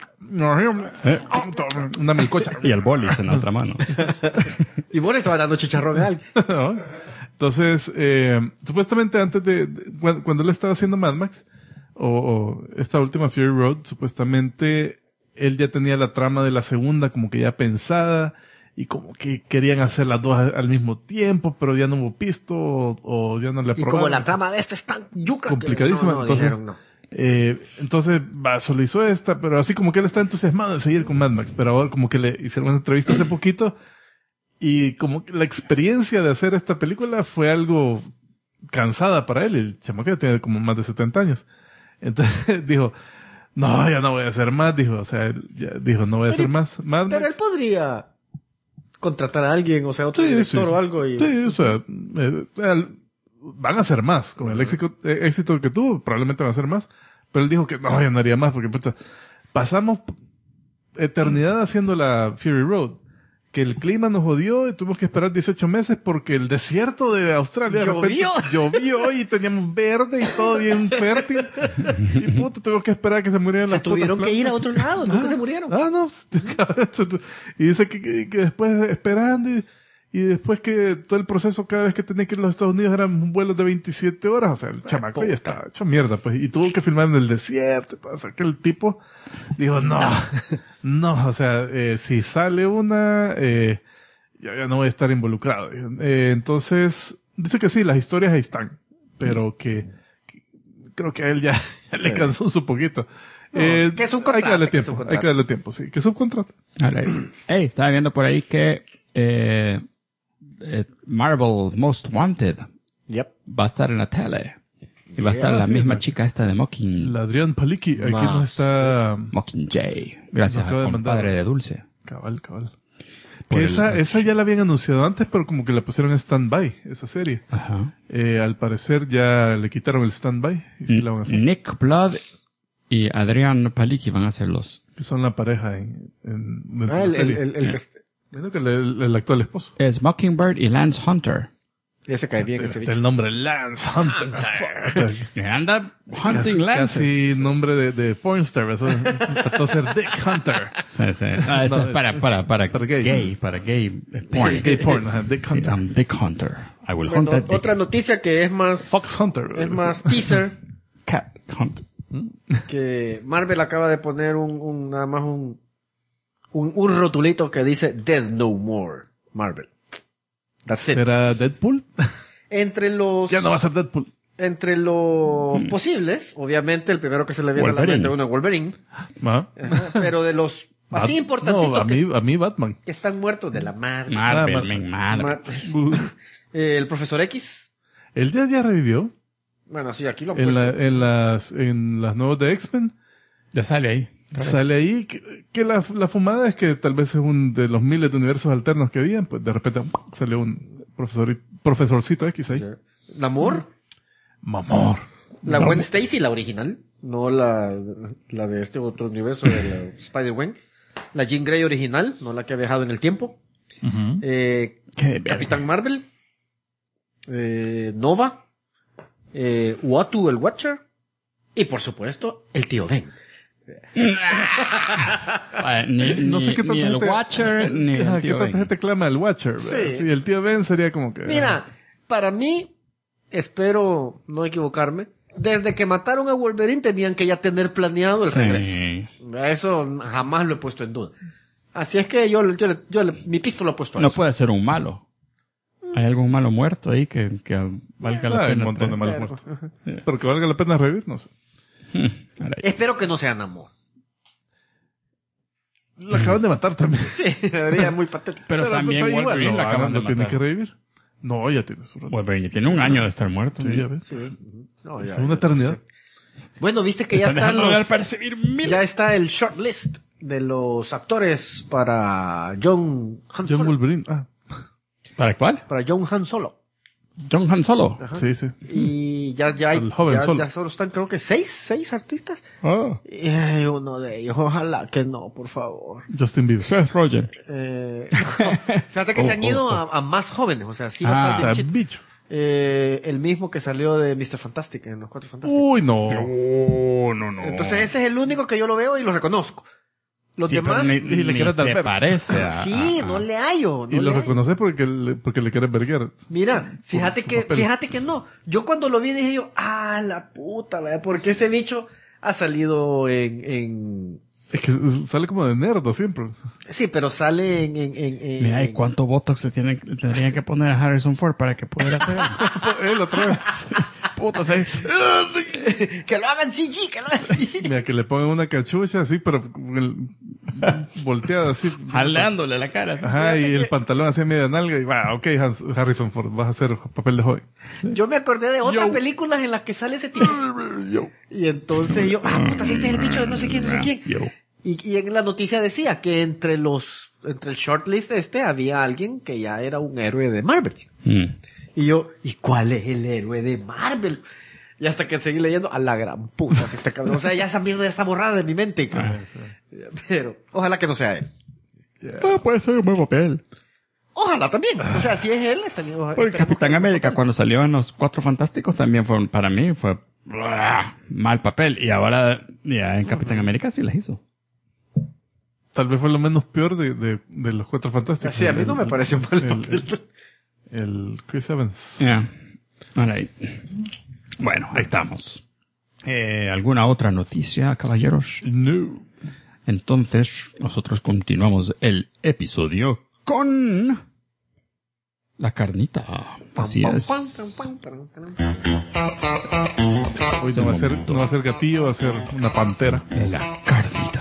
una melcocha. Y el bolis en la otra mano. Y vos le estabas dando chicharrón a alguien. ¿No? Entonces, supuestamente antes cuando él estaba haciendo Mad Max, o esta última Fury Road, supuestamente él ya tenía la trama de la segunda como que ya pensada, y como que querían hacer las dos al mismo tiempo, pero ya no hubo pisto, o ya no le Y aprobaron. como la trama de esta es tan yuca Complicadísima, que no, entonces, dijeron no. Entonces, solo hizo esta, pero así como que él está entusiasmado de seguir con Mad Max, pero ahora como que le hicieron una entrevista hace poquito, y como que la experiencia de hacer esta película fue algo cansada para él. El chamaco ya tiene como más de 70 años. Entonces dijo, no, ya no voy a hacer más. Dijo, o sea, ya dijo, no voy a hacer más Mad Pero él Max. podría contratar a alguien, o sea, otro Sí, director sí. o algo. Y... Sí, o sea, van a hacer más. Con el éxito que tuvo, probablemente van a hacer más. Pero él dijo que no, ya no haría más, porque puta, pasamos eternidad haciendo la Fury Road. Que el clima nos jodió y tuvimos que esperar 18 meses porque el desierto de Australia de repente llovió y teníamos verde y todo bien fértil. Y puta, tuvimos que esperar a que se murieran las tuvieron putas que ir a plantas. otro lado, nunca se murieron. No. Y dice que después esperando y después que todo el proceso cada vez que tenía que ir a los Estados Unidos eran vuelos de 27 horas. O sea, el chamaco ya estaba hecho mierda, pues. Y tuvo que filmar en el desierto y todo. O sea, que el tipo dijo, no, o sea, si sale una, yo ya no voy a estar involucrado. Entonces, dice que sí, las historias ahí están, pero que creo que a él ya le cansó un poquito. Que es un contrato. Hay que darle tiempo, sí, que es un contrato. Alright. Hey, estaba viendo por ahí que Marvel Most Wanted Yep. va a estar en la tele. Y va a estar la misma chica esta de La Adrián Palicki, aquí nos está... Mockingjay. Gracias Nos acaba al de mandar- compadre de Dulce. Cabal. Por Que el- esa ya la habían anunciado antes, pero como que la pusieron en stand-by, esa serie. Ajá. Al parecer ya le quitaron el stand-by y sí la van a hacer. Nick Blood y Adrián Palicki van a ser los... Que son la pareja dentro de la El serie. Menos que el actual esposo. Es Mockingbird y Lance Hunter. ese cae bien, ese bicho. El nombre Lance Hunter. Anda hunting lances. Casi nombre de pornstar. Eso trató de ser Dick Hunter. Sí. Ah, eso es para gays. gay. Para gay porn. Gay porn. Ajá, Dick Sí, Hunter. I'm Dick Hunter. I will Bueno, hunt that dick. otra noticia que es más... Fox Hunter. Es más teaser. Cat Hunter. Que Marvel acaba de poner nada más un rotulito que dice Dead No More Marvel. That's it. ¿Será Deadpool? Entre los Ya no va a ser Deadpool. entre los posibles, obviamente el primero que se le viene a la Wolverine. mente uno es Wolverine, Ajá. ajá, pero de los así importantitos No, a mí Batman. que están muertos de la madre. Marvel, madre. El Profesor X. Él ya revivió. Bueno, sí, aquí lo han En, puesto. en las nuevas de X-Men. Ya sale ahí. Sale ahí que la fumada es que tal vez es un de los miles de universos alternos que habían, pues de repente salió un profesorcito X ahí. Namor, Mamor. la Gwen Stacy, la original, no la de este otro universo de la Spider-Gwen. La Jean Grey original, no la que ha viajado en el tiempo. Ujú. Capitán Marvel. Nova. Uatu el Watcher. Y por supuesto, el tío Ben. No sé qué ni tanta el gente- Watcher ni el ¿Qué tío tanta Ben. gente clama el Watcher? ¿verdad? Sí. Sí, el tío Ben sería como que... Mira, para mí, espero no equivocarme, desde que mataron a Wolverine tenían que ya tener planeado el regreso. Sí. Eso jamás lo he puesto en duda. Así es que mi pisto lo he puesto a No eso. puede ser un malo. ¿Hay algún malo muerto ahí que valga la Hay pena? un montón de malos Pero- muertos. Pero que valga la pena revivir, no sé. Caray. Espero que no sea Namor. La acaban de matar también. Sí, sería muy patético. Pero también está igual, Wolverine no, lo acaban de no tiene matar. que revivir. No, ya tiene su rato. Wolverine tiene un año de estar muerto. Sí, ya ves. Sí. No, Es una eternidad. Bueno, viste que ya Están están dejando de los, percibir mil. ya está el shortlist de los actores para John Han John Solo. Wolverine. Ah, ¿Para cuál? Para John Han Solo. John Han Solo. Ajá. sí, sí. Y ya hay, El joven ya, Solo. ya solo están creo que seis artistas. Oh. Y uno de ellos, ojalá que no, por favor. Justin Bieber. Seth Rogen. No, fíjate que se han ido a más jóvenes, o sea, sí va a Ah. estar O sea, bien chido. bicho. El mismo que salió de Mr. Fantastic en los Cuatro Fantásticos. Uy, no. No. Entonces ese es el único que yo lo veo y lo reconozco. Los Sí, demás, pero y le quieres dar se ver. parece a... sí, no le hallo. Y no lo le hallo. reconoces porque le quieres verguer. Mira, fíjate su que, papel. fíjate que no. Yo cuando lo vi dije yo, la puta, ¿verdad? Porque ese bicho ha salido en... Es que sale como de nerdo siempre. Sí, pero sale en Mira, ¿y cuánto botox tendrían que poner a Harrison Ford para que pudiera hacer? Él otra vez. Puta, sí. Que lo hagan CG, que lo hagan CG. Mira, que le pongan una cachucha así, pero con volteada así. Jaleándole la cara. así. Ajá, y el pantalón así a media nalga y va, ok, Harrison Ford, vas a hacer papel de joven. Yo me acordé de otras Yo. películas en las que sale ese tipo. Yo. Y entonces yo, puta, si este es el bicho de no sé quién, no sé quién. Yo. Y en la noticia decía que entre el shortlist había alguien que ya era un héroe de Marvel. Y yo, ¿y cuál es el héroe de Marvel? Y hasta que seguí leyendo, a la gran puta, si este cabrón. O sea, ya esa mierda ya está borrada de mi mente. cabrón. Pero, ojalá que no sea él. Puede ser un buen papel. Ojalá también. O sea, si es él, estaría... Porque esperamos Capitán que- América, cuando salió en los Cuatro Fantásticos, también fue, para mí, fue mal papel. Y ahora, ya en Capitán América sí las hizo. Tal vez fue lo menos peor de los Cuatro Fantásticos. Sí, a mí no me pareció mal el- papel. El Chris Evans. Ya. Alright. Bueno, ahí estamos. ¿Alguna otra noticia, caballeros? No. Entonces, nosotros continuamos el episodio con la carnita. Así es. Hoy no va a ser gatillo, va a ser una pantera. De la carnita.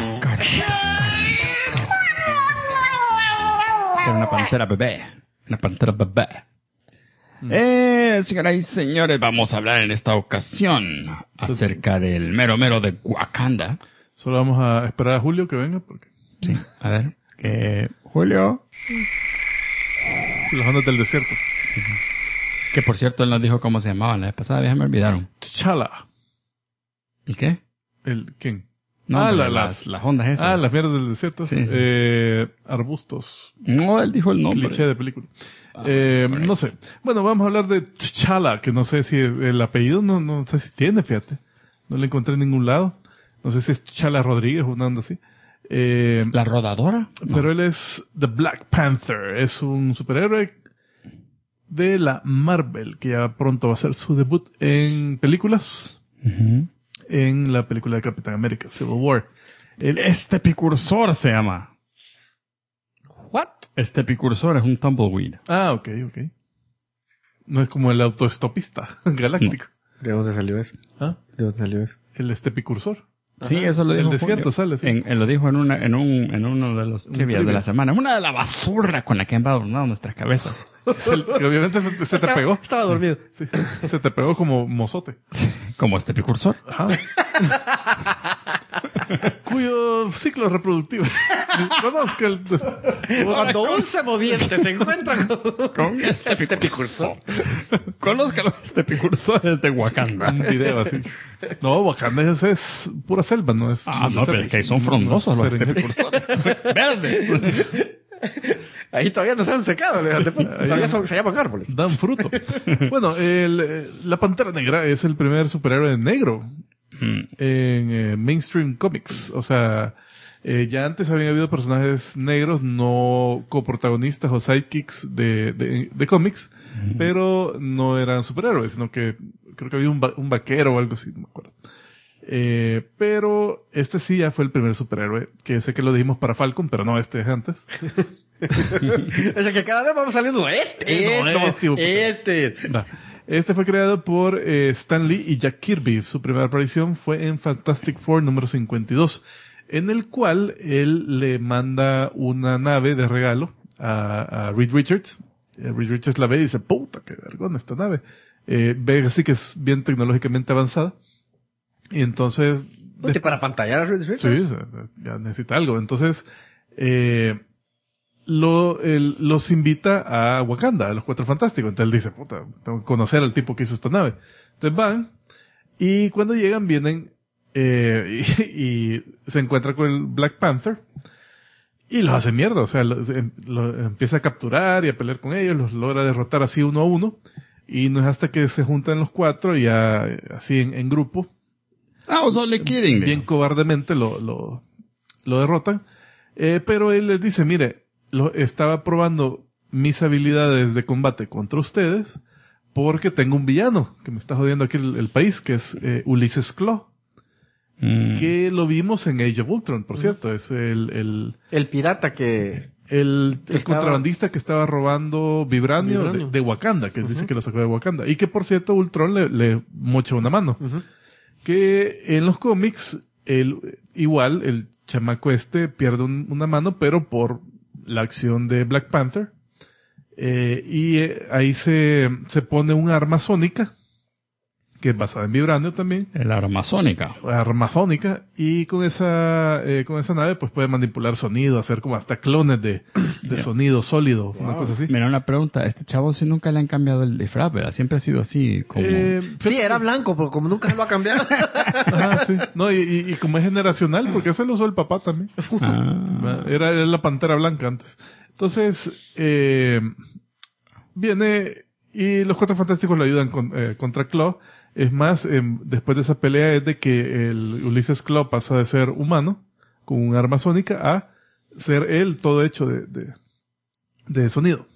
Era una pantera bebé. Una pantera bebé. Señoras y señores, vamos a hablar en esta ocasión acerca del mero mero de Wakanda. Solo vamos a esperar a Julio que venga porque Sí, a ver, Julio, las ondas del desierto. que por cierto él nos dijo cómo se llamaban la vez pasada, ya me olvidaron. T'Challa. ¿El qué? ¿Quién? No, hombre, las ondas esas. las mierdas del desierto. Sí, sí. Arbustos. No, él dijo el nombre. Cliché de película. correcto. No sé. Bueno, vamos a hablar de T'Challa, que no sé si es, el apellido no sé si tiene, fíjate. No lo encontré en ningún lado. No sé si es T'Challa Rodríguez o una onda así. ¿La rodadora? No. Pero él es The Black Panther. Es un superhéroe de la Marvel, que ya pronto va a hacer su debut en películas. Ujú. En la película de Capitán América, Civil War. Este picursor se llama. ¿What? Este picursor es un tumbleweed. Ok. No es como el autoestopista galáctico. ¿De dónde salió eso? ¿Ah? ¿De dónde salió eso? El picursor. Sí, eso lo El dijo desierto Julio. sale, sí. Él lo dijo en uno de los trivias de trivia. la semana. Una de la basura con la que han adornado nuestras cabezas. Que obviamente se te pegó. Estaba dormido. Sí, se te pegó como mozote. Como este precursor. Ajá. Cuyo ciclo reproductivo. Conozca el... Cuando un cebodiente se encuentra Con este precursor. Conózcalo, este precursor es de Wakanda. Un video así. No, Wakanda es pura selva, ¿no? Es, No, pero es que ahí son frondosos los este precursor. Verdes. Ahí todavía no se han secado, todavía se llaman árboles. Dan fruto. Bueno, la Pantera Negra es el primer superhéroe negro en mainstream comics. O sea, ya antes habían habido personajes negros no coprotagonistas o sidekicks de cómics, pero no eran superhéroes, sino que creo que había un vaquero o algo así, no me acuerdo. Pero este sí ya fue el primer superhéroe, que sé que lo dijimos para Falcon, pero no, este es antes. Es que cada vez vamos saliendo este fue creado por Stan Lee y Jack Kirby. Su primera aparición fue en Fantastic Four número 52, en el cual él le manda una nave de regalo a Reed Richards. Reed Richards la ve y dice, puta, qué vergüenza esta nave. Ve así que es bien tecnológicamente avanzada. Y entonces... para pantallar a Reed Richards. Sí, ya necesita algo. Entonces, los invita a Wakanda, a los Cuatro Fantásticos. Entonces él dice, puta, tengo que conocer al tipo que hizo esta nave. Entonces van, y cuando llegan vienen, y se encuentra con el Black Panther, y los hace mierda. O sea, los empieza a capturar y a pelear con ellos, los logra derrotar así uno a uno, y no es hasta que se juntan los cuatro, ya así en grupo. I was only kidding. Bien cobardemente lo derrotan. Pero él les dice, mire, estaba probando mis habilidades de combate contra ustedes porque tengo un villano que me está jodiendo aquí el país, que es Ulysses Claw. Que lo vimos en Age of Ultron, por cierto. Es el pirata que... El contrabandista que estaba robando vibranio. De Wakanda, que dice que lo sacó de Wakanda. Y que, por cierto, Ultron le mocha una mano. Que en los cómics, igual, el chamaco pierde una mano, pero por la acción de Black Panther. Ahí se pone un arma sónica, que es basada en vibranio también. El arma sónica. Arma sónica. Y con esa nave, pues puede manipular sonido, hacer como hasta clones de sonido sólido, una cosa así. Mira, una pregunta. Este chavo sí nunca le han cambiado el disfraz, ¿verdad? Siempre ha sido así, como... sí, era blanco, pero como nunca lo ha cambiado. Ajá, sí. No, y como es generacional, porque ese lo usó el papá también. Era la Pantera Blanca antes. Entonces, viene y los Cuatro Fantásticos lo ayudan contra Claw. Es más, después de esa pelea es de que el Ulysses Claw pasa de ser humano, con un arma sónica, a ser él todo hecho de sonido.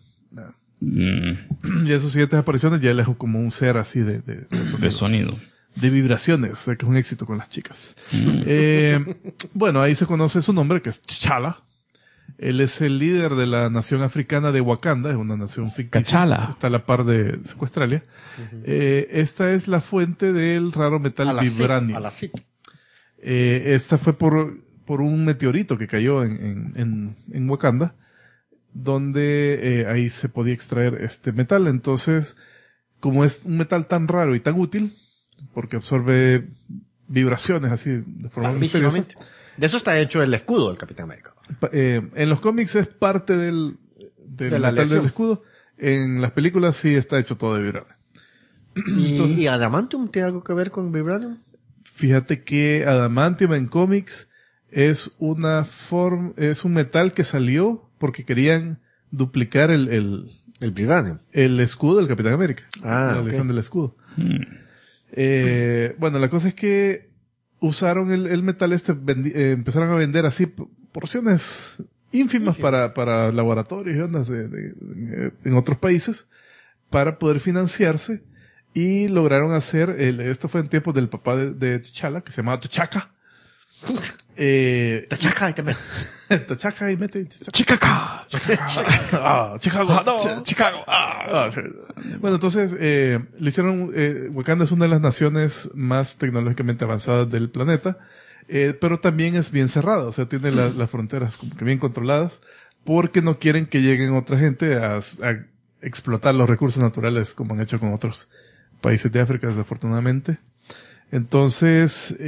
Y en sus siguientes apariciones ya él es como un ser así de sonido. De sonido. De vibraciones, o sea que es un éxito con las chicas. Bueno, ahí se conoce su nombre, que es T'Challa. Él es el líder de la nación africana de Wakanda, es una nación ficticia. T'Challa. Está a la par de Secuestralia. Esta es la fuente del raro metal vibranio. Esta fue por un meteorito que cayó en Wakanda, donde ahí se podía extraer este metal. Entonces, como es un metal tan raro y tan útil, porque absorbe vibraciones así de forma misteriosa. De eso está hecho el escudo del Capitán América. En los cómics es parte del metal del escudo. En las películas sí está hecho todo de vibranio. ¿Y Adamantium tiene algo que ver con Vibranium? Fíjate que Adamantium en cómics es un metal que salió porque querían duplicar el Vibranium. El escudo del Capitán América. La lesión del escudo. Bueno, la cosa es que usaron el metal empezaron a vender así porciones ínfimas para laboratorios y ondas en otros países para poder financiarse. Y lograron hacer, esto fue en tiempos del papá de T'Challa, que se llamaba T'Chaka. T'Chaka y también. T'Chaka y mete. Chicago. Chicago. No. Chicago. Bueno, entonces, le hicieron, Wakanda es una de las naciones más tecnológicamente avanzadas del planeta, pero también es bien cerrada, o sea, tiene las fronteras como que bien controladas, porque no quieren que lleguen otra gente a explotar los recursos naturales como han hecho con otros países de África, desafortunadamente. Entonces,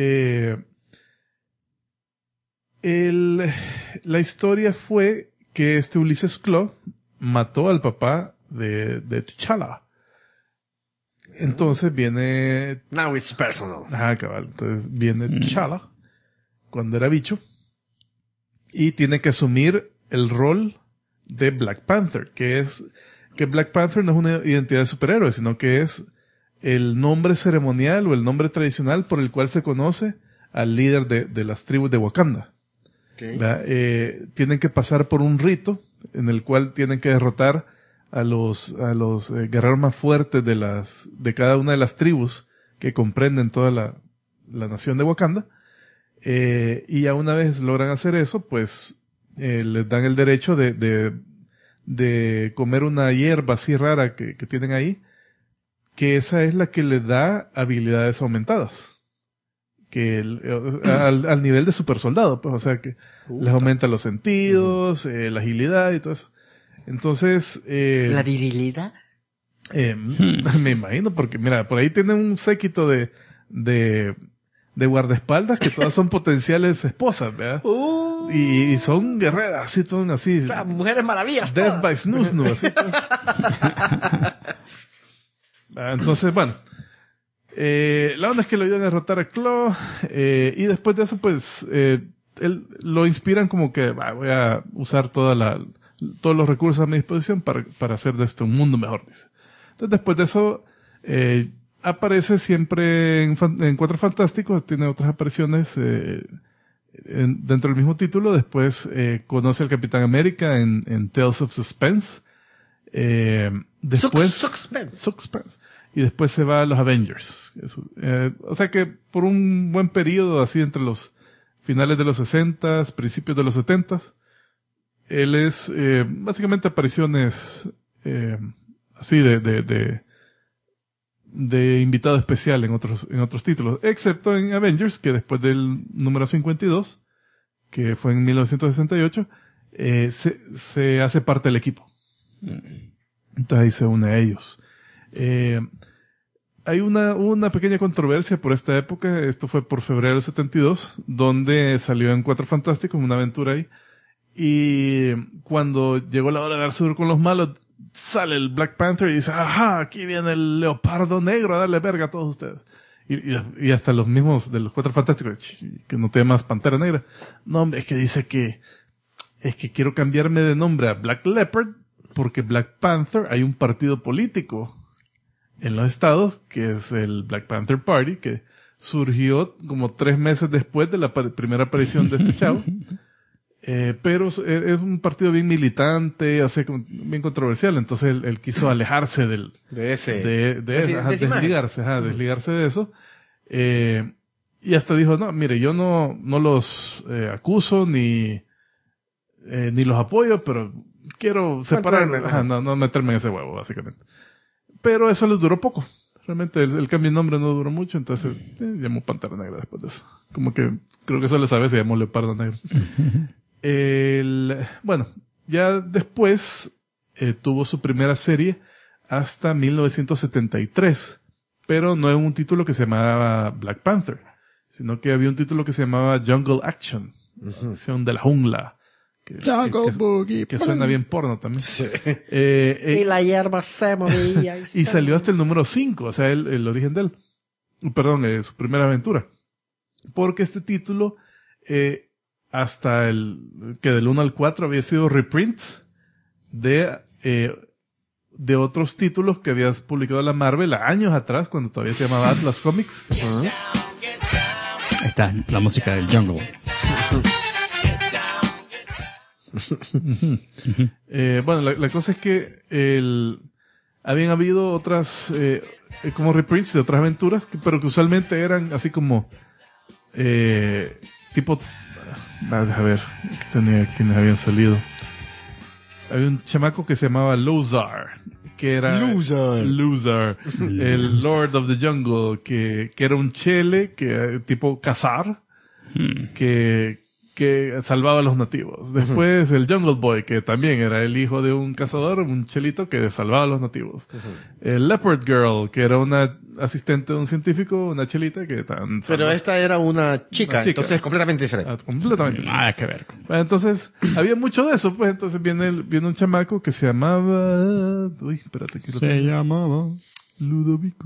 la historia fue que Ulysses Klaue mató al papá de T'Challa. Entonces viene... Now it's personal. Ajá, cabal. Entonces viene T'Challa, cuando era bicho, y tiene que asumir el rol de Black Panther, que Black Panther no es una identidad de superhéroe, sino que es el nombre ceremonial o el nombre tradicional por el cual se conoce al líder de las tribus de Wakanda. Okay. Tienen que pasar por un rito en el cual tienen que derrotar a los guerreros más fuertes de cada una de las tribus que comprenden toda la nación de Wakanda. Y ya una vez logran hacer eso, pues les dan el derecho de comer una hierba así rara que tienen ahí, que esa es la que les da habilidades aumentadas. Al nivel de super soldado, pues, o sea que les aumenta los sentidos, la agilidad y todo eso. Entonces, ¿la virilidad? Me imagino, porque mira, por ahí tienen un séquito de guardaespaldas que todas son potenciales esposas, ¿verdad? Y son guerreras, así, son así. O sea, mujeres maravillas. Death todas. by Snoo, así. Entonces, bueno. La onda es que lo ayudan a derrotar a Klaue, y después de eso, pues, lo inspiran como que voy a usar todos los recursos a mi disposición para hacer de esto un mundo mejor, dice. Entonces, después de eso, aparece siempre en Cuatro Fantásticos, tiene otras apariciones dentro del mismo título. Después conoce al Capitán América en Tales of Suspense. Después Suspense. Y después se va a los Avengers. O sea que por un buen periodo, así entre los finales de los 60s, principios de los 70s, él es básicamente apariciones así de invitado especial en otros títulos, excepto en Avengers, que después del número 52, que fue en 1968, se hace parte del equipo. Entonces ahí se une a ellos. Hay una pequeña controversia por esta época. Esto fue por febrero del 72, donde salió en Cuatro Fantásticos, una aventura ahí. Y cuando llegó la hora de darse duro con los malos, sale el Black Panther y dice, ajá, aquí viene el leopardo negro a darle verga a todos ustedes. Y hasta los mismos de los Cuatro Fantásticos, que no tiene más Pantera Negra. No, hombre, es que dice es que quiero cambiarme de nombre a Black Leopard, porque Black Panther, hay un partido político en los estados, que es el Black Panther Party, que surgió como 3 meses después de la primera aparición de este chavo. Pero es un partido bien militante, o sea, bien controversial. Entonces él quiso alejarse desligarse de eso. Y hasta dijo, no, mire, yo no los acuso ni los apoyo, pero quiero separarme, no meterme en ese huevo, básicamente. Pero eso les duró poco. Realmente el cambio de nombre no duró mucho, entonces llamó Pantera Negra después de eso. Como que creo que eso le sabe, se llamó Leopardo Negro. Bueno, ya después tuvo su primera serie hasta 1973, pero no en un título que se llamaba Black Panther, sino que había un título que se llamaba Jungle Action, acción de la jungla. Jungle Boogie. Que suena bien porno también. Sí. Y la hierba se movía. Y salió hasta el número 5, o sea, el origen de él. Perdón, su primera aventura. Porque este título, hasta que del 1 al 4 había sido reprints de otros títulos que había publicado la Marvel años atrás, cuando todavía se llamaba Atlas Comics. Ahí está, la música del Jungle. Bueno, la cosa es que habían habido otras como reprints de otras aventuras, pero que usualmente eran así como tipo, a ver, tenía quienes habían salido. Había un chamaco que se llamaba Luzar, que era Luzar, el Lord of the Jungle, que era un chele, que tipo cazar, que que salvaba a los nativos. Después el Jungle Boy, que también era el hijo de un cazador, un chelito que salvaba a los nativos. El Leopard Girl, que era una asistente de un científico, una chelita que tan... Pero esta era una chica, entonces completamente diferente. Completamente. Nada que ver. Bueno, entonces, había mucho de eso, pues. Entonces viene un chamaco que se llamaba... Uy, espérate. Que Se llamaba Ludovico.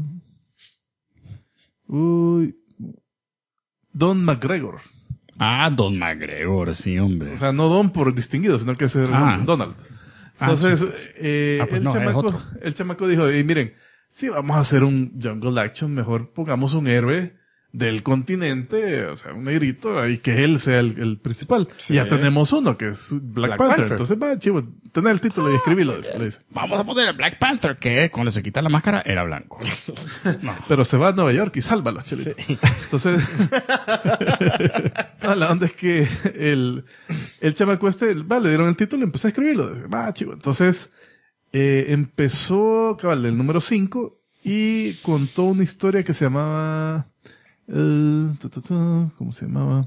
Uy. Don McGregor. Ah, Don McGregor, sí, hombre. O sea, no Don por distinguido, sino que es Donald. Entonces, pues no, es otro. el chamaco dijo, miren, si vamos a hacer un jungle action, mejor pongamos un héroe del continente, o sea, un negrito, y que él sea el principal. Sí. Y ya tenemos uno, que es Black Panther. Entonces, va, chivo, tener el título y escribirlo. Le dice. Vamos a poner el Black Panther, que cuando se quita la máscara era blanco. No. Pero se va a Nueva York y salva a los chelitos. Sí. Entonces, la onda es que el chamaco le dieron el título y empezó a escribirlo. Dice, va, chivo. Entonces, empezó, cabal, el número 5 y contó una historia que se llamaba... ¿cómo se llamaba?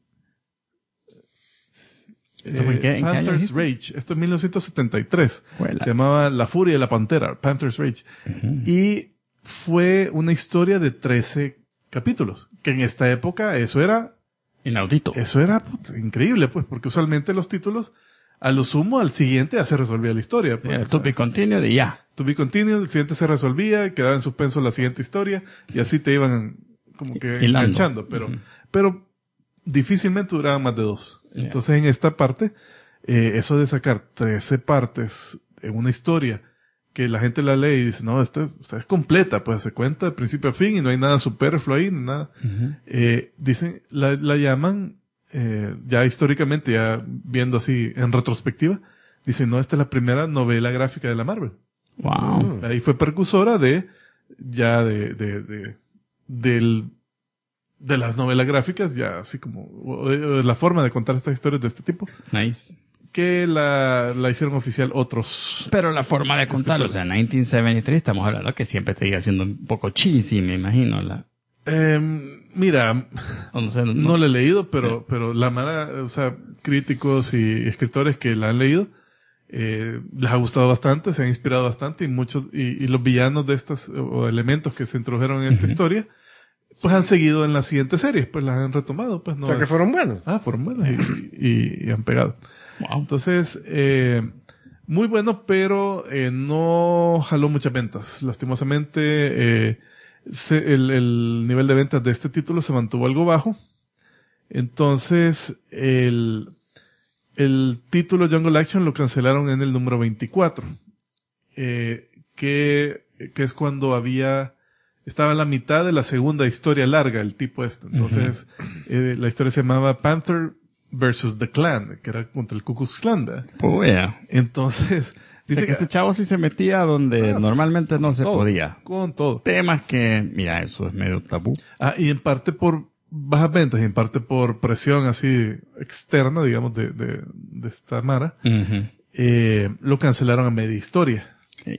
¿Esto fue en qué Panther's año Rage. Esto en 1973. Huela. Se llamaba La Furia de la Pantera, Panther's Rage. Y fue una historia de 13 capítulos. Que en esta época eso era inaudito. Eso era increíble, pues, porque usualmente los títulos, a lo sumo, al siguiente ya se resolvía la historia. Pues, to be continued y ya. To be continued, el siguiente se resolvía, quedaba en suspenso la siguiente historia, y así te iban como que enganchando, pero difícilmente duraban más de 2. Yeah. Entonces en esta parte, eso de sacar 13 partes en una historia que la gente la lee y dice, no, esta es completa, pues se cuenta de principio a fin y no hay nada superfluo ahí, ni nada. Dicen, la llaman, ya históricamente, ya viendo así en retrospectiva, dicen, no, esta es la primera novela gráfica de la Marvel. Wow. Ahí fue precursora de las novelas gráficas, ya así como de la forma de contar estas historias de este tipo. Nice. Que la hicieron oficial otros. Pero la forma de contarlo, o sea, en 1973 estamos hablando que siempre estaría siendo un poco cheesy, me imagino. Mira, no la he leído, pero la mala, o sea, críticos y escritores que la han leído, les ha gustado bastante, se han inspirado bastante y los villanos de estas, o elementos que se introdujeron en esta historia, pues han seguido en las siguientes series, pues las han retomado, pues no. O sea, que fueron buenos. Fueron buenos y han pegado. Wow. Entonces, muy bueno, pero no jaló muchas ventas. Lastimosamente, el nivel de ventas de este título se mantuvo algo bajo. Entonces, el título Jungle Action lo cancelaron en el número 24. Que es cuando estaba en la mitad de la segunda historia larga, el tipo este. Entonces, la historia se llamaba Panther versus The Clan, que era contra el Ku Klux Klan, ¿verdad? Oh, yeah. Entonces, dice que este chavo sí se metía donde normalmente no se podía. Con todo. Temas que, mira, eso es medio tabú. Y en parte por bajas ventas y en parte por presión así externa, digamos, de esta mara, lo cancelaron a media historia.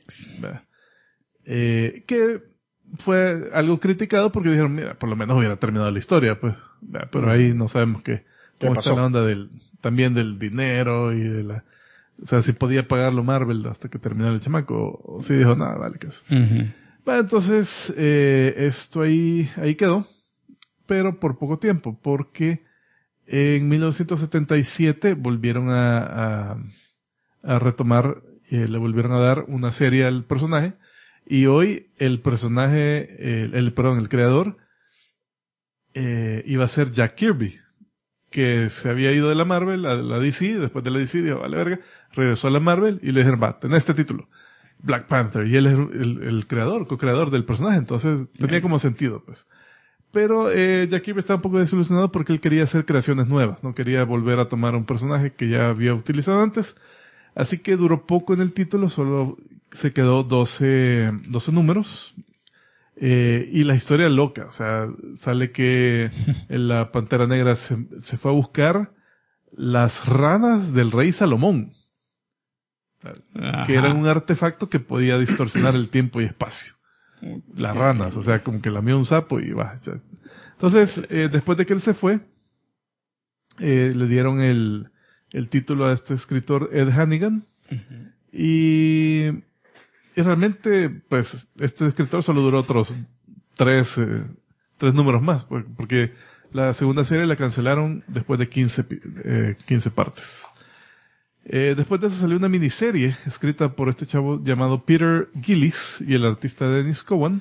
Que fue algo criticado porque dijeron, mira, por lo menos hubiera terminado la historia, pues. Pero ahí no sabemos cómo está la onda también del dinero y o sea, si podía pagarlo Marvel hasta que terminara el chamaco, o si dijo, nada, vale, que eso. Bueno, entonces, esto ahí quedó, pero por poco tiempo, porque en 1977 volvieron a retomar, le volvieron a dar una serie al personaje, y hoy el personaje, el creador, iba a ser Jack Kirby, que se había ido de la Marvel a la DC, después de la DC dijo, vale verga, regresó a la Marvel y le dijeron, va, tenés este título, Black Panther, y él es el creador, co-creador del personaje, entonces tenía como sentido, pues. Pero Jack Kirby estaba un poco desilusionado porque él quería hacer creaciones nuevas, no quería volver a tomar un personaje que ya había utilizado antes, así que duró poco en el título, solo se quedó 12 números. Y la historia loca, o sea, sale que la Pantera Negra se fue a buscar las ranas del rey Salomón, que eran un artefacto que podía distorsionar el tiempo y espacio. Las ranas, o sea, como que lamió un sapo y va. Entonces, después de que él se fue, Le dieron el título a este escritor Ed Hannigan. Y realmente, pues, este escritor solo duró otros tres números más, porque la segunda serie la cancelaron después de 15 partes. Después de eso salió una miniserie escrita por este chavo llamado Peter Gillis y el artista Dennis Cowan,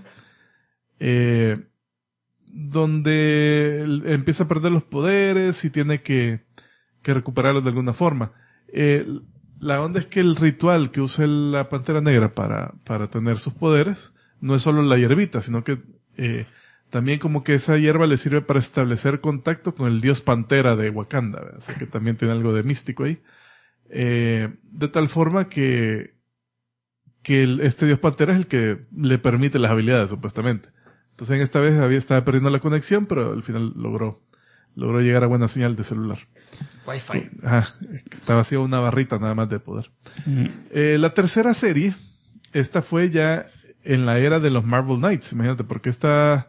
donde él empieza a perder los poderes y tiene que recuperarlos de alguna forma. La onda es que el ritual que usa la Pantera Negra para tener sus poderes no es solo la hierbita, sino que también como que esa hierba le sirve para establecer contacto con el dios Pantera de Wakanda, ¿verdad? O sea que también tiene algo de místico ahí. De tal forma que este dios Pantera es el que le permite las habilidades, supuestamente. Entonces en esta vez estaba perdiendo la conexión, pero al final logró llegar a buena señal de celular. Wi-Fi. Ajá, estaba así una barrita nada más de poder. La tercera serie, esta fue ya en la era de los Marvel Knights, imagínate, porque esta...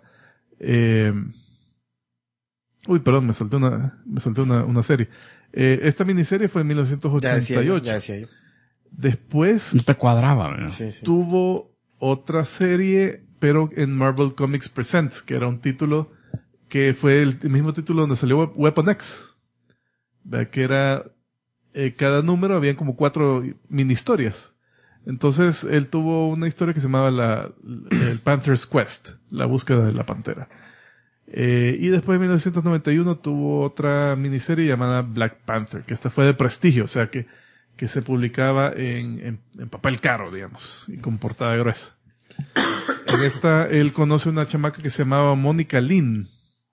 perdón, me salté una serie. Esta miniserie fue en 1988. Ya decía yo. Después No te cuadraba, ¿verdad? Sí. tuvo otra serie, pero en Marvel Comics Presents, que era un título que fue el mismo título donde salió Weapon X. ¿Verdad? Que era, cada número habían como 4 mini historias. Entonces él tuvo una historia que se llamaba el Panther's Quest, la búsqueda de la pantera. Y después en 1991 tuvo otra miniserie llamada Black Panther, que esta fue de prestigio, o sea que se publicaba en papel caro, digamos, y con portada gruesa. En esta él conoce una chamaca que se llamaba Mónica Lynn.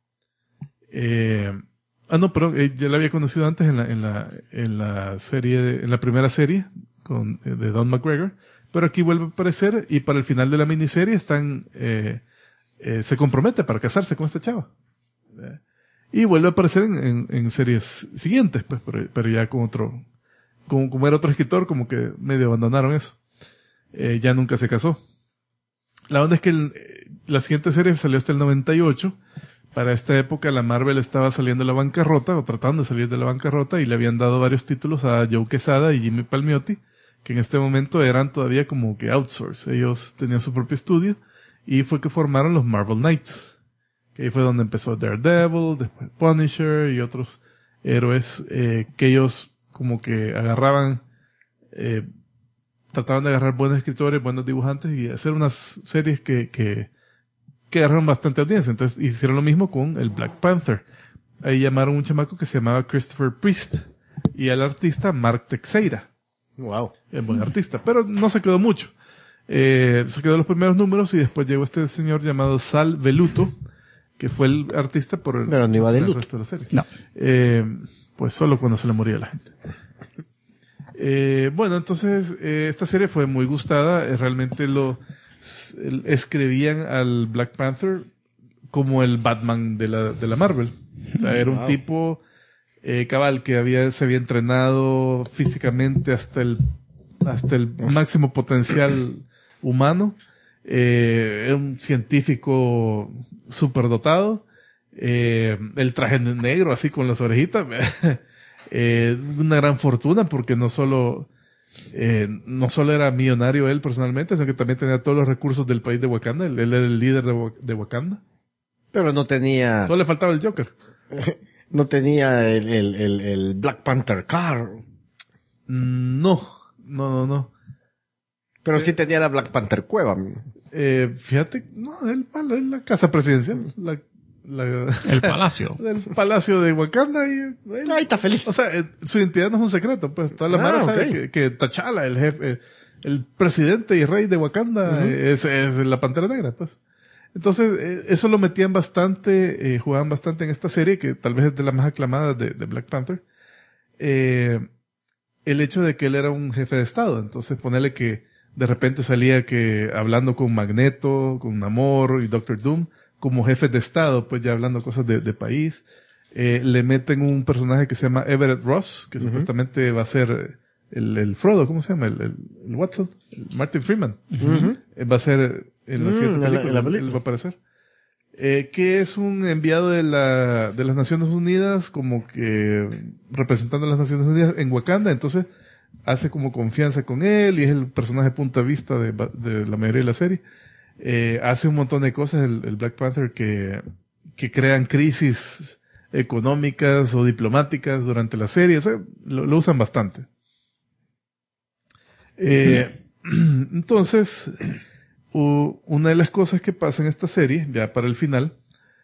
Ya la había conocido antes en la serie, en la primera serie de Don McGregor, pero aquí vuelve a aparecer y para el final de la miniserie se compromete para casarse con esta chava. Y vuelve a aparecer en series siguientes, pues, pero ya con otro, como era otro escritor, como que medio abandonaron eso. Ya nunca se casó. La onda es que la siguiente serie salió hasta el 98. Para esta época la Marvel estaba saliendo de la bancarrota, o tratando de salir de la bancarrota, y le habían dado varios títulos a Joe Quesada y Jimmy Palmiotti, que en este momento eran todavía como que outsource. Ellos tenían su propio estudio, y fue que formaron los Marvel Knights. Que ahí fue donde empezó Daredevil, después Punisher y otros héroes, que ellos como que agarraban, trataban de agarrar buenos escritores, buenos dibujantes y hacer unas series que agarraron bastante audiencia. Entonces hicieron lo mismo con el Black Panther. Ahí llamaron a un chamaco que se llamaba Christopher Priest y al artista Mark Teixeira. Wow. Es buen artista, pero no se quedó mucho. Se quedó los primeros números y después llegó este señor llamado Sal Velluto, que fue el artista Pero no iba de el luto. resto de la serie. No. Pues solo cuando se le moría la gente. Bueno, entonces esta serie fue muy gustada. Realmente escribían al Black Panther como el Batman de la Marvel. O sea, era un tipo cabal que se había entrenado físicamente hasta el máximo potencial humano. Era un científico superdotado. El traje negro así con las orejitas. Una gran fortuna porque no solo era millonario él personalmente, sino que también tenía todos los recursos del país de Wakanda. Él era el líder de Wakanda. Pero no tenía... Solo le faltaba el Joker. No tenía el Black Panther car. No. Pero sí tenía la Black Panther cueva. Fíjate, no, la casa presidencial. El palacio. El palacio de Wakanda. Ahí está feliz. O sea, su identidad no es un secreto, pues toda la mara sabe que T'Challa, el jefe, el presidente y rey de Wakanda, es la Pantera Negra, pues. Entonces, eso lo metían bastante, jugaban bastante en esta serie, que tal vez es de las más aclamadas de Black Panther. El hecho de que él era un jefe de Estado. Entonces, ponerle que de repente salía hablando con Magneto, con Namor y Doctor Doom, como jefes de Estado, pues ya hablando cosas de país. Le meten un personaje que se llama Everett Ross, que supuestamente va a ser el Frodo, ¿cómo se llama? El Watson, el Martin Freeman. Va a ser en la siguiente película, él va a aparecer. que es un enviado de las Naciones Unidas, como que representando a las Naciones Unidas en Wakanda, entonces hace como confianza con él y es el personaje punta de vista de la mayoría de la serie. Hace un montón de cosas el Black Panther que crean crisis económicas o diplomáticas durante la serie, o sea, lo usan bastante. Entonces, una de las cosas que pasa en esta serie, ya para el final,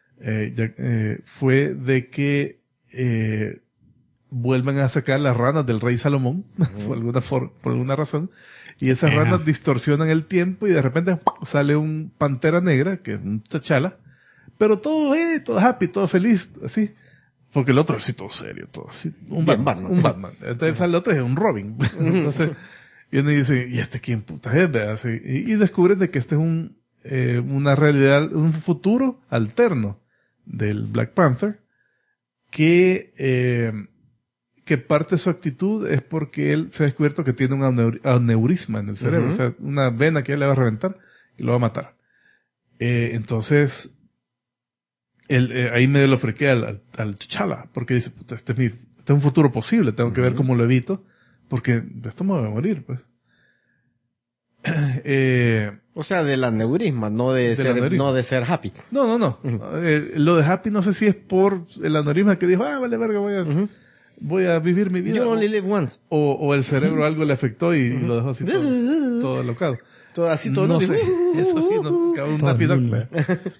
fue de que vuelvan a sacar las ranas del rey Salomón, por alguna razón, y esas ranas distorsionan el tiempo y de repente sale un Pantera Negra, que es un T'Challa, pero todo happy, todo feliz, así. Porque el otro es así todo serio, todo así. Un Batman. Entonces sale el otro es un Robin. Entonces, viene y dice, ¿y este quién puta es? Así, y descubren de que este es una realidad, un futuro alterno del Black Panther, que parte de su actitud es porque él se ha descubierto que tiene un aneurisma en el cerebro, o sea, una vena que él le va a reventar y lo va a matar. Entonces, ahí medio lo frequea al T'Challa, porque dice, puta, este es un futuro posible, tengo que ver cómo lo evito, porque esto me va a morir, pues. O sea, del aneurisma, no de ser happy. No. Lo de happy no sé si es por el aneurisma que dijo, vale verga, voy a vivir mi vida. You only live once. O el cerebro algo le afectó y lo dejó así todo alocado. Todo no sé. Eso sí, no. Acabó un Daffy Duck.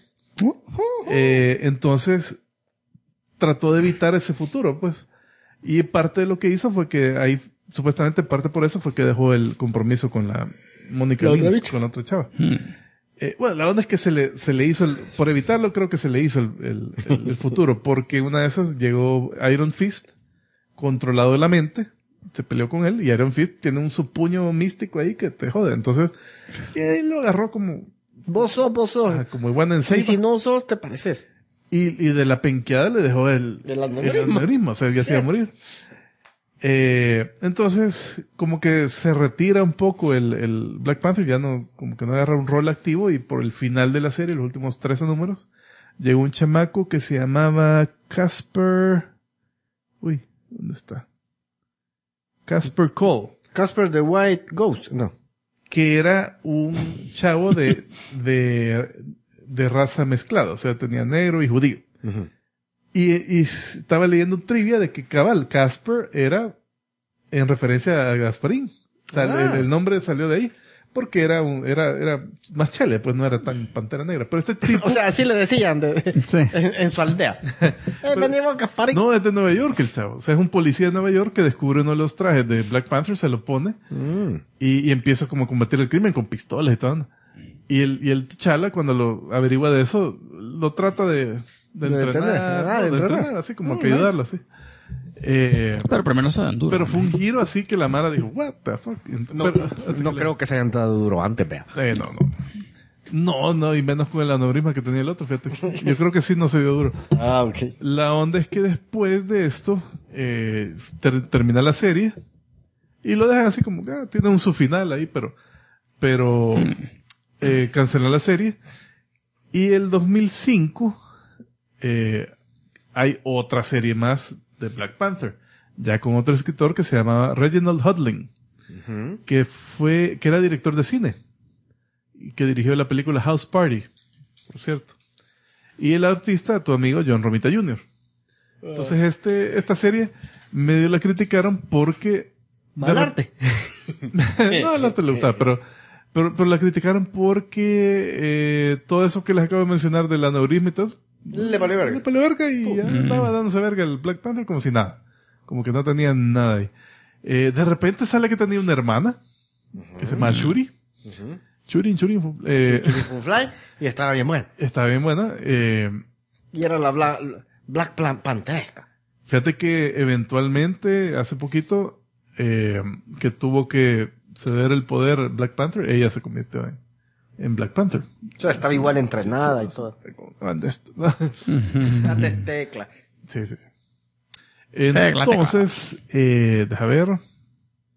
Entonces, trató de evitar ese futuro, pues. Y parte de lo que hizo fue que ahí, supuestamente parte por eso fue que dejó el compromiso con la Mónica Lynch, con la otra chava. Bueno, la onda es que se le hizo, por evitarlo creo que se le hizo el futuro, porque una de esas llegó Iron Fist, controlado de la mente, se peleó con él, y Iron Fist tiene su puño místico ahí que te jode. Entonces, y ahí lo agarró como... Vos sos. Como igual en seis. Y si no sos, te pareces. Y de la penqueada le dejó el aneurisma, o sea, ya se iba a morir. Entonces, como que se retira un poco el Black Panther, ya no, como que no agarra un rol activo, y por el final de la serie, los últimos 13 números, llegó un chamaco que se llamaba Casper... Uy, ¿dónde está? Casper Cole. Casper the White Ghost, no. Que era un chavo de raza mezclada, o sea, tenía negro y judío. Y estaba leyendo trivia de que cabal, Casper era en referencia a Gasparín. O sea, el nombre salió de ahí. Porque era más chale, pues no era tan Pantera Negra. Pero este tipo... O sea, así le decían en su aldea. Venimos Gasparín. No, es de Nueva York el chavo. O sea, es un policía de Nueva York que descubre uno de los trajes de Black Panther, se lo pone y empieza como a combatir el crimen con pistolas y todo. Y el T'Challa, cuando lo averigua de eso, lo trata de entrenar, así como que ayudarlo, así. Pero primero se dan duro. Pero fue un giro así que la Mara dijo, what the fuck. No creo que se hayan dado duro antes, vea. No, y menos con el aneurisma que tenía el otro, fíjate. Yo creo que sí no se dio duro. Ok. La onda es que después de esto, termina la serie y lo dejan así como, tiene un subfinal ahí, pero cancelan la serie. Y el 2005, hay otra serie más de Black Panther, ya con otro escritor que se llamaba Reginald Hudlin, que era director de cine y que dirigió la película House Party, por cierto. Y el artista, tu amigo John Romita Jr. Entonces esta serie medio la criticaron porque... Mal arte. No, el arte le gustaba, pero la criticaron porque todo eso que les acabo de mencionar del aneurisma y todo eso, le valió verga. Le valió verga y ya andaba dándose verga el Black Panther como si nada. Como que no tenía nada ahí. De repente sale que tenía una hermana que se llama Shuri. Shuri Fly, y estaba bien buena. Estaba bien buena. Y era la Black Panteresca. Fíjate que eventualmente, hace poquito, que tuvo que ceder el poder Black Panther, ella se convirtió en Black Panther. O sea, estaba igual entrenada y todo. Grandes teclas. Sí. Entonces, deja ver.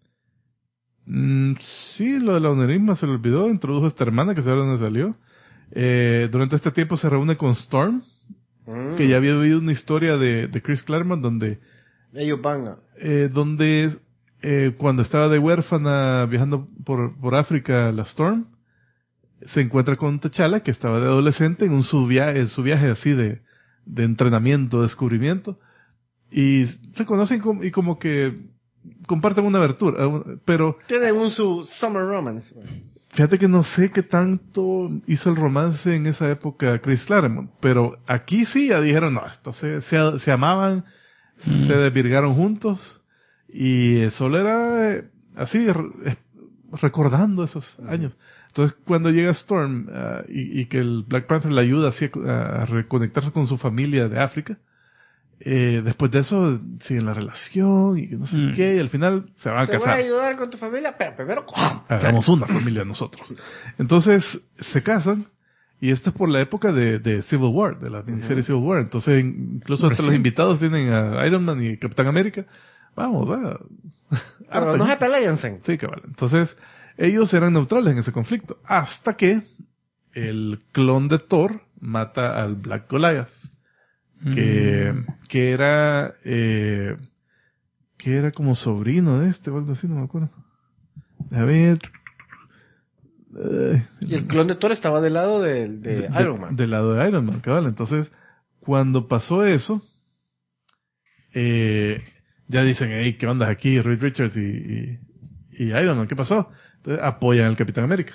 Sí, lo del aneurisma se le olvidó. Introdujo a esta hermana que sabe dónde salió. Durante este tiempo se reúne con Storm, que ya había vivido una historia de Chris Claremont donde Ellos van a... cuando estaba de huérfana viajando por África, la Storm se encuentra con T'Challa, que estaba de adolescente en su viaje así de entrenamiento, descubrimiento, y se conocen y como que comparten una abertura, pero Tienen su summer romance. fíjate que no sé qué tanto hizo el romance en esa época Chris Claremont, pero aquí sí ya dijeron, no, esto se amaban, se desvirgaron juntos, y solo era así, recordando esos años. Entonces, cuando llega Storm y que el Black Panther le ayuda así a reconectarse con su familia de África, después de eso siguen la relación y no sé qué, y al final se van a Te voy casar. a ayudar con tu familia, pero primero... Hagamos una familia nosotros. Entonces, se casan, y esto es por la época de Civil War, de la miniserie Civil War. Entonces, incluso entre los invitados tienen a Iron Man y Capitán América. Vamos, Pero no se peleense. Sí, cabal. Entonces, ellos eran neutrales en ese conflicto. Hasta que el clon de Thor mata al Black Goliath. Que era como sobrino de o algo así, no me acuerdo. A ver. Y el clon de Thor estaba del lado de Iron Man. Del lado de Iron Man, cabal. Entonces, cuando pasó eso, ya dicen, hey, ¿qué onda aquí? Reed Richards y Iron Man, ¿qué pasó? Entonces, apoyan al Capitán América.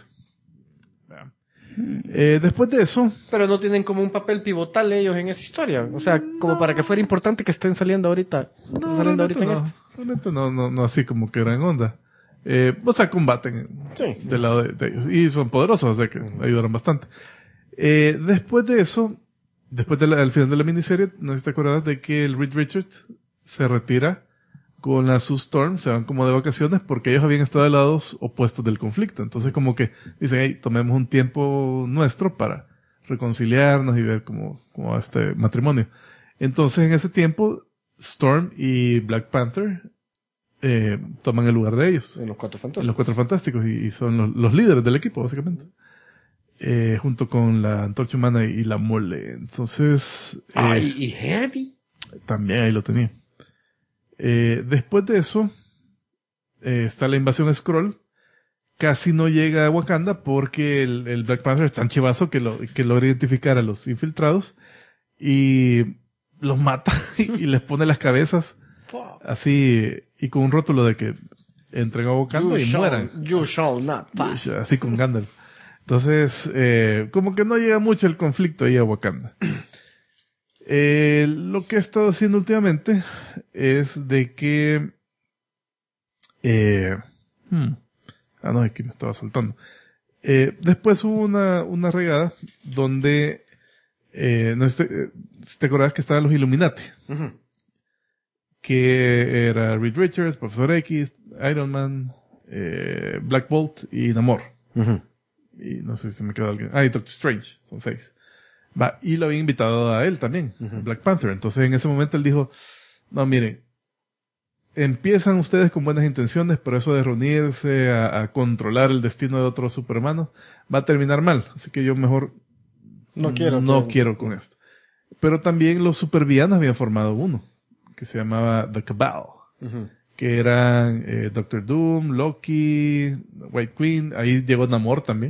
Después de eso... Pero no tienen como un papel pivotal ellos en esa historia. O sea, como para que fuera importante que estén saliendo ahorita. Realmente no así como que gran onda. O sea, combaten del lado de ellos. Y son poderosos, así que ayudaron bastante. Después de eso, al final de la miniserie, no sé si te acuerdas de que el Reed Richards se retira con la Sue Storm, se van como de vacaciones porque ellos habían estado de lados opuestos del conflicto. Entonces como que dicen, hey, tomemos un tiempo nuestro para reconciliarnos y ver cómo va este matrimonio. Entonces en ese tiempo, Storm y Black Panther toman el lugar de ellos. En los Cuatro Fantásticos. En los Cuatro Fantásticos y son los líderes del equipo, básicamente. Junto con la Antorcha Humana y la Mole. Entonces... ¿Y Herbie? También ahí lo tenía. Después de eso, está la invasión Skrull. Casi no llega a Wakanda porque el Black Panther es tan chivazo que logra identificar a los infiltrados y los mata y les pone las cabezas así y con un rótulo de que entren a Wakanda y mueran. You shall not pass. Así con Gandalf. Entonces, como que no llega mucho el conflicto ahí a Wakanda. Lo que he estado haciendo últimamente es de que no, aquí me estaba saltando. Después hubo una regada donde no sé si te acordás que estaban los Illuminati, que era Reed Richards, Profesor X, Iron Man, Black Bolt y Namor. Y no sé si me queda alguien. Y Doctor Strange, son 6. Y lo había invitado a él también, Black Panther. Entonces en ese momento él dijo, no, miren, empiezan ustedes con buenas intenciones, pero eso de reunirse a controlar el destino de otros superhumanos va a terminar mal. Así que yo mejor no quiero con esto. Pero también los supervillanos habían formado uno, que se llamaba The Cabal, que eran Doctor Doom, Loki, White Queen, ahí llegó Namor también.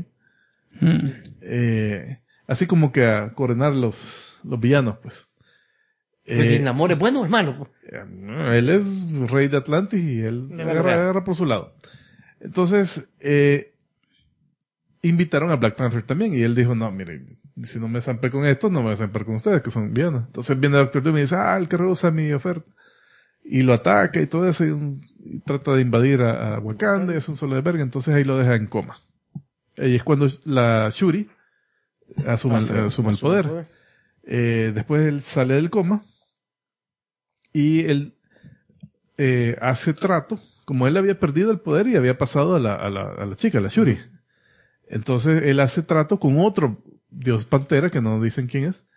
Así como que a coordinar los villanos, pues. ¿El Namor es bueno o es malo? Él es rey de Atlantis y él agarra por su lado. Entonces, invitaron a Black Panther también y él dijo, no, mire, si no me zampé con esto, no me voy a zampar con ustedes, que son villanos. Entonces viene Doctor Doom y dice, el que rehúsa mi oferta. Y lo ataca y todo eso y trata de invadir a Wakanda y es un solo de verga, entonces ahí lo deja en coma. Y es cuando la Shuri asume el poder. Después él sale del coma y él hace trato, como él había perdido el poder y había pasado a la chica, a la Shuri. Entonces él hace trato con otro dios pantera, que no dicen quién es,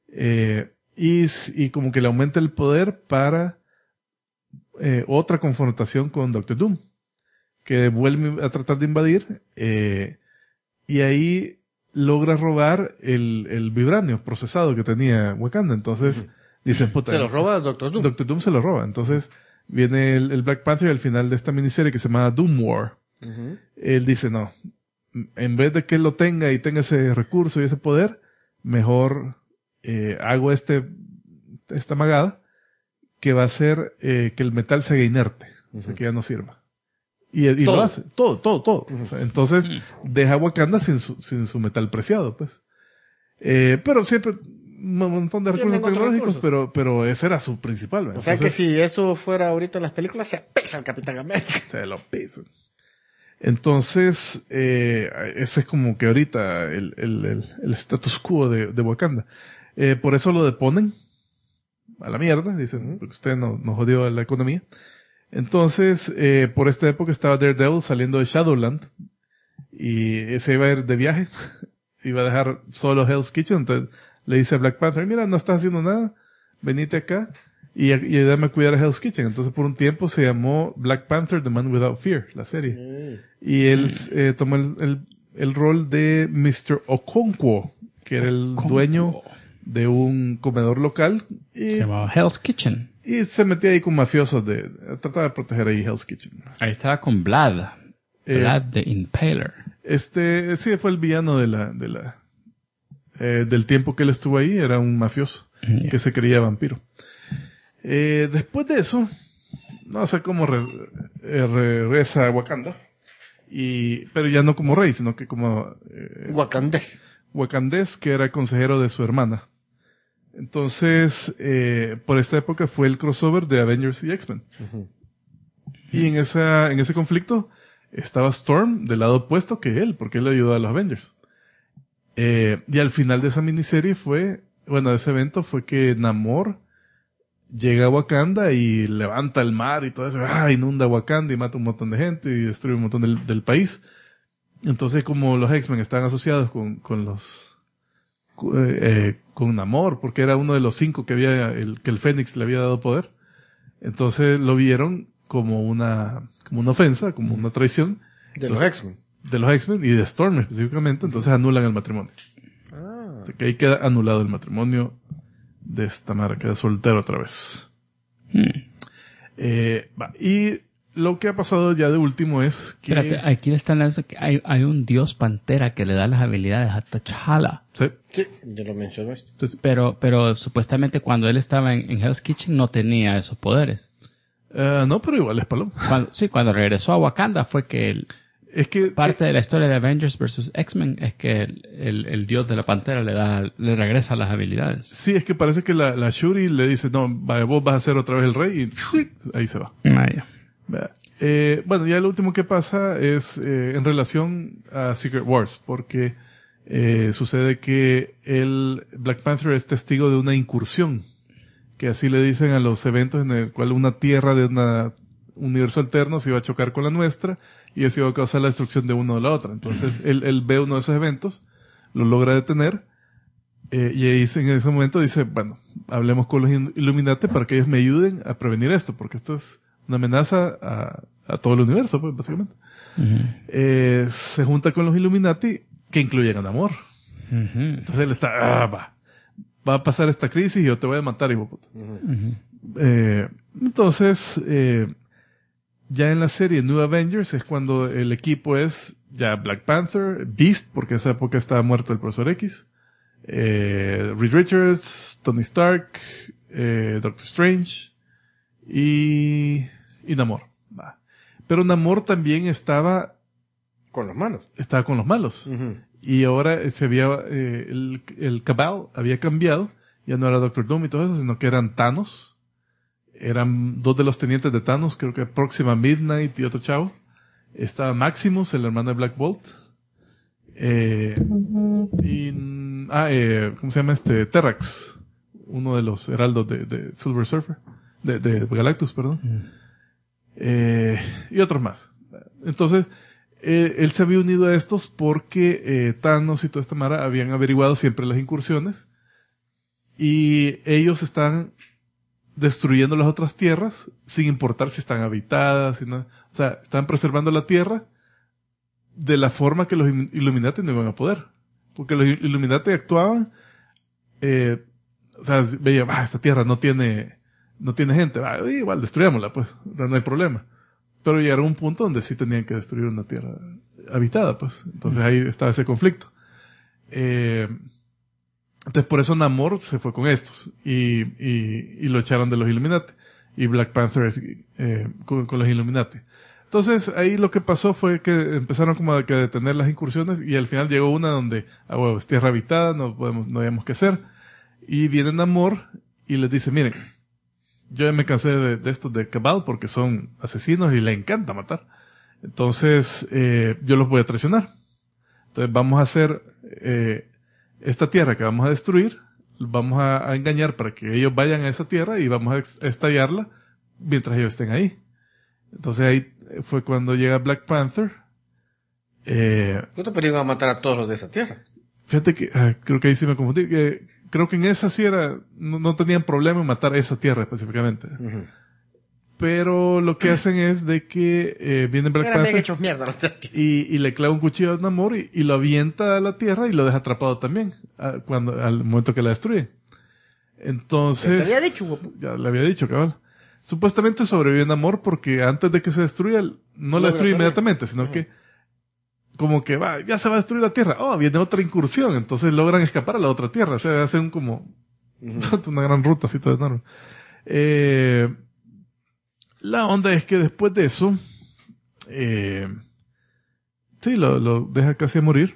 y como que le aumenta el poder para otra confrontación con Doctor Doom, que vuelve a tratar de invadir, y ahí logra robar el vibranio procesado que tenía Wakanda. Entonces, dicen, puta. Se lo roba Doctor Doom. Doctor Doom se lo roba. Entonces, viene el Black Panther al final de esta miniserie que se llama Doom War. Él dice, no, en vez de que él lo tenga y tenga ese recurso y ese poder, mejor hago esta magada que va a hacer que el metal se haga inerte, o sea, que ya no sirva. Y lo hace, todo. O sea, entonces, deja a Wakanda sin su metal preciado, pues. Pero siempre un montón de recursos tecnológicos, pero ese era su principal. ¿Verdad? O sea, entonces, que si eso fuera ahorita en las películas, se pesa el Capitán América. Se lo pesa. Entonces, ese es como que ahorita el status quo de Wakanda. Por eso lo deponen a la mierda, dicen, porque usted nos jodió la economía. Entonces, por esta época estaba Daredevil saliendo de Shadowland y se iba a ir de viaje, iba a dejar solo Hell's Kitchen, entonces le dice a Black Panther, mira, no estás haciendo nada, venite acá y ayúdame a cuidar a Hell's Kitchen. Entonces por un tiempo se llamó Black Panther The Man Without Fear, la serie. Y él tomó el rol de Mr. Okonkwo, que era el dueño de un comedor local. Y se llamaba Hell's Kitchen. Y se metía ahí con mafiosos trataba de proteger ahí Hell's Kitchen. Ahí estaba con Vlad. Vlad the Impaler. Sí, fue el villano del tiempo que él estuvo ahí, era un mafioso que se creía vampiro. Después de eso, no sé cómo regresa a Wakanda. Pero ya no como rey, sino que como wakandés, que era consejero de su hermana. Entonces, por esta época fue el crossover de Avengers y X-Men. Y en ese conflicto estaba Storm del lado opuesto que él, porque él ayudó a los Avengers. Y al final de esa miniserie de ese evento fue que Namor llega a Wakanda y levanta el mar y todo eso, inunda Wakanda y mata un montón de gente y destruye un montón del país. Entonces, como los X-Men estaban asociados con Namor, porque era uno de los 5 que el Fénix le había dado poder, entonces lo vieron como una ofensa, como una traición. Los X-Men. De los X-Men y de Storm específicamente, entonces anulan el matrimonio. O sea que ahí queda anulado el matrimonio de esta madre, queda soltero otra vez. Y lo que ha pasado ya de último es que... Espérate, aquí está hablando que hay un dios pantera que le da las habilidades a T'Challa. Sí, yo lo menciono esto. Entonces, pero supuestamente cuando él estaba en Hell's Kitchen no tenía esos poderes. No, pero igual es paloma. Cuando regresó a Wakanda fue que parte de la historia de Avengers vs. X-Men es que el dios de la pantera le regresa las habilidades. Sí, es que parece que la Shuri le dice, no, vos vas a ser otra vez el rey y ahí se va. Bueno, ya lo último que pasa es en relación a Secret Wars, porque sucede que el Black Panther es testigo de una incursión, que así le dicen a los eventos en el cual una tierra de un universo alterno se iba a chocar con la nuestra y eso iba a causar la destrucción de uno o de la otra. Entonces él ve uno de esos eventos, lo logra detener y ahí en ese momento dice, bueno, hablemos con los Illuminati para que ellos me ayuden a prevenir esto, porque esto es una amenaza a todo el universo, pues, básicamente. Se junta con los Illuminati que incluyen a Namor. Entonces él está, va a pasar esta crisis y yo te voy a matar, hijo puta. Entonces, ya en la serie New Avengers es cuando el equipo es ya Black Panther, Beast, porque en esa época estaba muerto el Profesor X, Reed Richards, Tony Stark, Doctor Strange y Namor. Pero Namor también estaba con los malos. Estaba con los malos. Y ahora se había, el Cabal había cambiado, ya no era Doctor Doom y todo eso, sino que eran Thanos. Eran 2 de los tenientes de Thanos, creo que Proxima Midnight y otro chavo. Estaba Maximus, el hermano de Black Bolt. ¿Cómo se llama este? Terrax, uno de los heraldos de Silver Surfer, de Galactus, perdón. Y otros más. Entonces, él se había unido a estos porque Thanos y toda esta mara habían averiguado siempre las incursiones y ellos están destruyendo las otras tierras sin importar si están habitadas, o sea, están preservando la tierra de la forma que los Illuminati no iban a poder, Porque los Illuminati actuaban, o sea, veía, esta tierra no tiene gente, igual destruyámosla, pues, no hay problema. Pero llegaron a un punto donde sí tenían que destruir una tierra habitada, pues. Entonces ahí estaba ese conflicto. Entonces por eso Namor se fue con estos y lo echaron de los Illuminati. Y Black Panther con los Illuminati. Entonces ahí lo que pasó fue que empezaron como a detener las incursiones y al final llegó una donde, es tierra habitada, no habíamos que hacer. Y viene Namor y les dice, miren, yo ya me cansé de estos de Cabal porque son asesinos y le encanta matar. Entonces, yo los voy a traicionar. Entonces vamos a hacer, esta tierra que vamos a destruir, vamos a engañar para que ellos vayan a esa tierra y vamos a estallarla mientras ellos estén ahí. Entonces ahí fue cuando llega Black Panther. ¿Cuánto pero iban a matar a todos los de esa tierra? Fíjate que, creo que ahí sí me confundí, creo que en esa sí no tenían problema en matar esa tierra específicamente. Uh-huh. Pero lo que hacen es de que viene Black Panther hechos mierda los y le clava un cuchillo a Namor y lo avienta a la tierra y lo deja atrapado también al momento que la destruye. Entonces, te había dicho, guapo. Ya le había dicho, cabal. Supuestamente sobrevive Namor porque antes de que se destruya, no la destruye inmediatamente, sino uh-huh. que como que ya se va a destruir la tierra. Viene otra incursión. Entonces logran escapar a la otra tierra. O sea, hacen como uh-huh. una gran ruta así toda enorme. La onda es que después de eso, sí, lo deja casi a morir.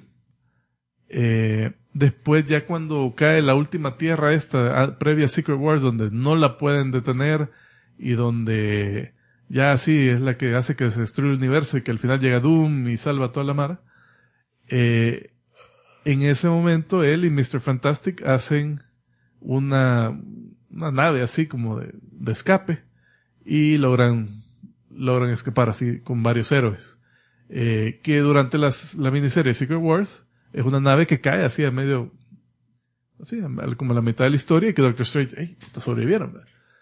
Después ya cuando cae la última tierra previa a Secret Wars, donde no la pueden detener y donde ya sí es la que hace que se destruya el universo y que al final llega Doom y salva a toda la mara. En ese momento él y Mr. Fantastic hacen una nave así como de escape y logran escapar así con varios héroes. Que durante la miniserie Secret Wars es una nave que cae así a medio, así como a la mitad de la historia y que Doctor Strange, sobrevivieron.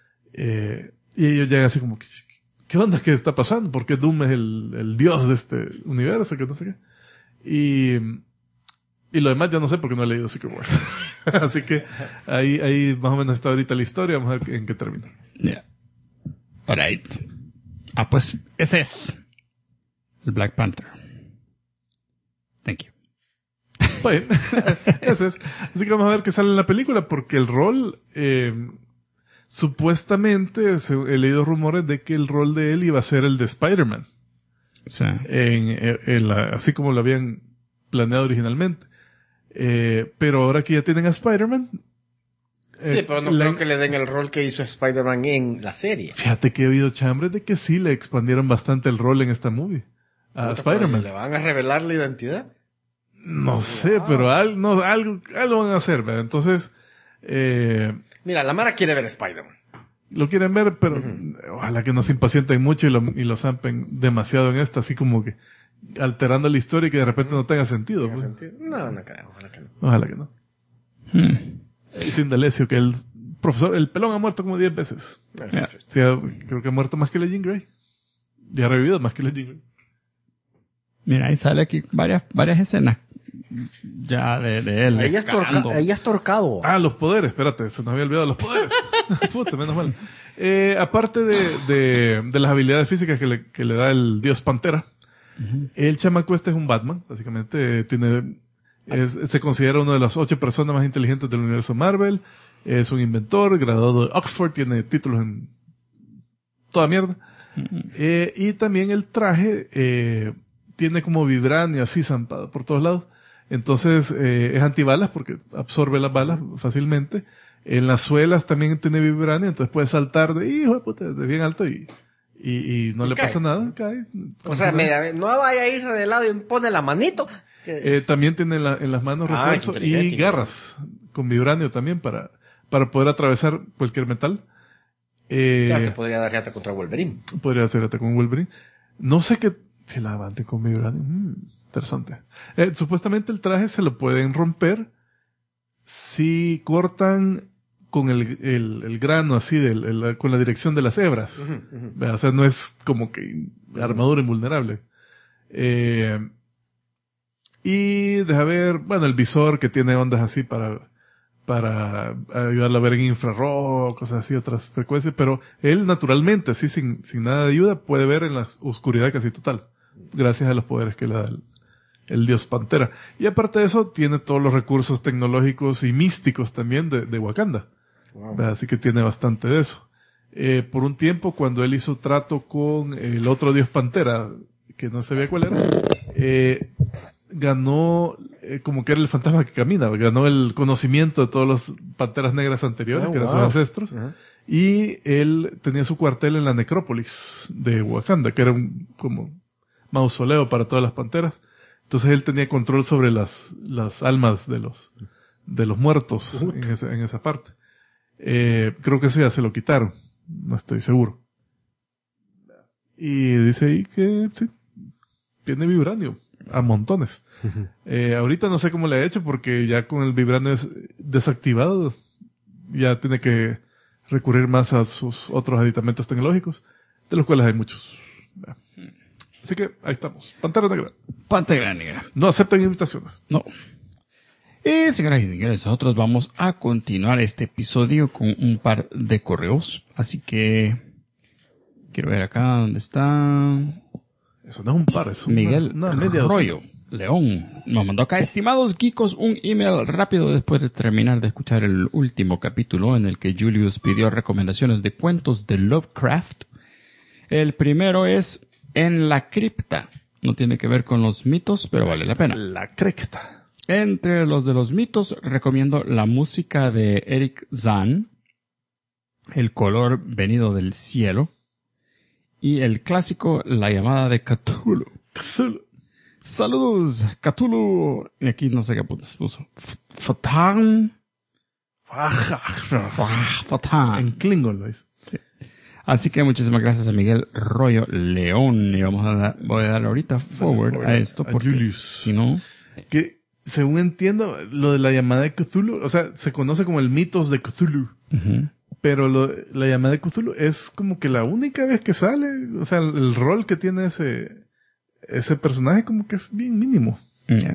Y ellos llegan así como, ¿qué onda? ¿Qué está pasando? ¿Por qué Doom es el dios de este universo? Que no sé qué. Y lo demás ya no sé porque no he leído Secret Wars. Así que ahí más o menos está ahorita la historia. Vamos a ver en qué termina. Yeah. Alright. Pues ese es el Black Panther. Thank you. Bueno, ese es. Así que vamos a ver qué sale en la película porque el rol, supuestamente he leído rumores de que el rol de él iba a ser el de Spider-Man. O sea, así como lo habían planeado originalmente. Pero ahora que ya tienen a Spider-Man. Sí, pero no creo que le den el rol que hizo Spider-Man en la serie. Fíjate que he oído chambres de que sí le expandieron bastante el rol en esta movie. A Spider-Man. ¿Le van a revelar la identidad? No sé, pero algo van a hacer, ¿verdad? Entonces, mira, la Mara quiere ver Spider-Man. Lo quieren ver, pero ojalá que no se impacienten mucho y lo zampen demasiado en esta, así como que alterando la historia y que de repente no tenga sentido. No, no creo, ojalá que no. Ojalá que no. Dicen D'Alessio que el profesor, el pelón ha muerto como 10 veces. Sí, creo que ha muerto más que la Jean Grey. Y ha revivido más que la Jean Grey. Mira, ahí sale aquí varias escenas ya de él. Ella es torcado. Los poderes, espérate, se nos había olvidado los poderes. Puta, menos mal. Aparte de las habilidades físicas que le da el dios Pantera, el chamaco es un Batman, básicamente se considera una de las 8 personas más inteligentes del universo Marvel, es un inventor, graduado de Oxford, tiene títulos en toda mierda, y también el traje tiene como vibranio así zampado por todos lados, entonces es antibalas porque absorbe las balas fácilmente. En las suelas también tiene vibranio, entonces puede saltar de bien alto y no le pasa nada, cae. O sea, no vaya a irse de lado y pone la manito. También tiene en las manos refuerzo y garras con vibranio también para poder atravesar cualquier metal. Se podría dar reata contra Wolverine. Podría hacer reata con Wolverine. No sé qué se la avante con vibranio. Interesante. Supuestamente el traje se lo pueden romper si cortan con el grano así con la dirección de las hebras. O sea, no es como que armadura invulnerable. Y deja ver, bueno, el visor que tiene ondas así para ayudarlo a ver en infrarrojo, cosas así, otras frecuencias, pero él naturalmente, así sin nada de ayuda, puede ver en la oscuridad casi total, gracias a los poderes que le da el dios Pantera. Y aparte de eso, tiene todos los recursos tecnológicos y místicos también de Wakanda. Wow. Así que tiene bastante de eso. Por un tiempo, cuando él hizo trato con el otro dios Pantera, que no sabía cuál era, ganó, como que era el fantasma que camina, ganó el conocimiento de todos los panteras negras anteriores, que eran sus ancestros, y él tenía su cuartel en la necrópolis de Wakanda, que era un como mausoleo para todas las panteras. Entonces él tenía control sobre las almas de los muertos en esa parte. Creo que eso ya se lo quitaron, no estoy seguro. Y dice ahí que sí, tiene vibranio a montones. Ahorita no sé cómo le ha hecho porque ya con el vibranio desactivado ya tiene que recurrir más a sus otros aditamentos tecnológicos, de los cuales hay muchos. Así que ahí estamos. Pantera Negra. Pantera Negra. No aceptan invitaciones. No. Y señoras y señores, nosotros vamos a continuar este episodio con un par de correos. Así que quiero ver acá dónde está. Eso no es un par, es Miguel una media Arroyo León nos mandó acá: estimados geekos, un email rápido después de terminar de escuchar el último capítulo en el que Julius pidió recomendaciones de cuentos de Lovecraft. El primero es En la cripta. No tiene que ver con los mitos, pero vale la pena. La cripta. Entre los de los mitos, recomiendo la música de Eric Zahn, El color venido del cielo, y el clásico La llamada de Cthulhu. Saludos, Cthulhu. Y aquí no sé qué puso. Fatan. En Klingon lo hizo. Así que muchísimas gracias a Miguel Arroyo León. Y voy a darle ahorita forward a esto porque Julius. si no... Que, según entiendo, lo de la llamada de Cthulhu, o sea, se conoce como el mitos de Cthulhu. Pero la llamada de Cthulhu es como que la única vez que sale, o sea, el rol que tiene ese personaje como que es bien mínimo. Yeah.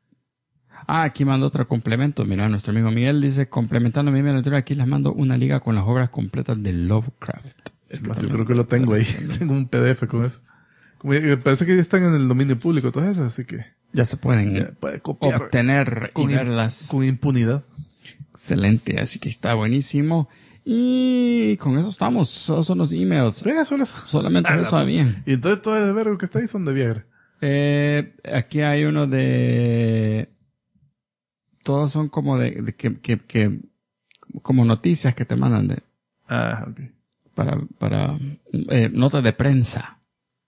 Aquí mando otro complemento. Mira, nuestro amigo Miguel dice: complementando mi email anterior, aquí les mando una liga con las obras completas de Lovecraft. Es más, yo creo que lo tengo ahí. Tengo un PDF con eso. Me parece que ya están en el dominio público todas esas, así que ya se pueden puede copiar obtener y verlas con impunidad. Excelente, así que está buenísimo. Y con eso estamos. Esos son los emails. Solamente eso bien. Y entonces todo el verbo que está ahí son de Viagra. Aquí hay uno de... Todos son como de que como noticias que te mandan de... Ok. Para notas de prensa.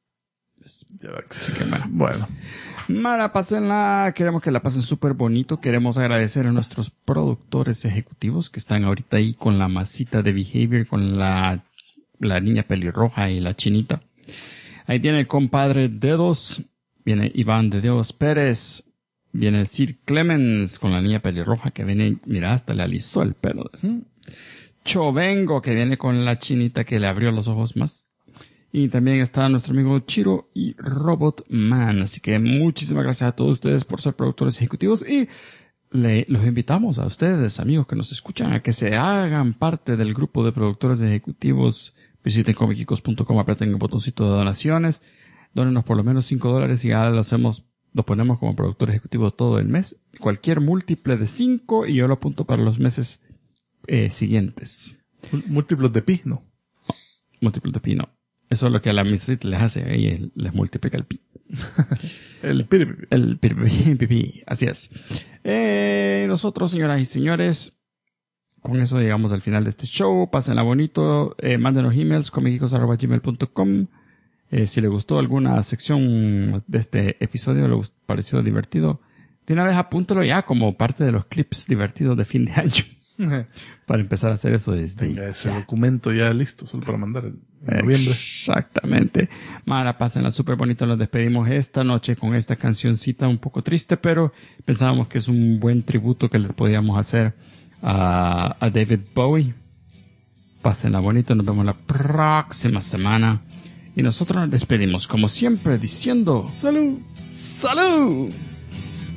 Ya va. Así que Bueno. Mara, pásenla. Queremos que la pasen súper bonito. Queremos agradecer a nuestros productores ejecutivos que están ahorita ahí con la masita de Behavior, con la niña pelirroja y la chinita. Ahí viene el compadre Dedos. Viene Iván de Dios Pérez. Viene el Sir Clemens con la niña pelirroja que viene, mira, hasta le alisó el pelo. Chovengo, que viene con la chinita que le abrió los ojos más. Y también está nuestro amigo Chiro y Robot Man. Así que muchísimas gracias a todos ustedes por ser productores ejecutivos. Y los invitamos a ustedes, amigos que nos escuchan, a que se hagan parte del grupo de productores ejecutivos. Visiten comicicos.com, aprieten el botoncito de donaciones. Dónenos por lo menos $5 y ya lo ponemos como productor ejecutivo todo el mes. Cualquier múltiple de 5 y yo lo apunto para los meses siguientes. Múltiplos de pi, ¿no? Múltiplos de pi, no. Eso es lo que a la Misrit les hace y les multiplica el pi. El piripipi. El piripipi, así es. Nosotros, señoras y señores, con eso llegamos al final de este show. Pásenla bonito. Mándenos emails, comicicos@gmail.com. Si les gustó alguna sección de este episodio, les pareció divertido, de una vez apúntalo ya como parte de los clips divertidos de fin de año. Para empezar a hacer eso desde ya. Ese documento ya listo, solo para mandar en noviembre. Exactamente. Mara, pásenla súper bonito. Nos despedimos esta noche con esta cancioncita un poco triste, pero pensábamos que es un buen tributo que les podíamos hacer a David Bowie. Pásenla bonito. Nos vemos la próxima semana. Y nosotros nos despedimos, como siempre, diciendo... ¡Salud! ¡Salud!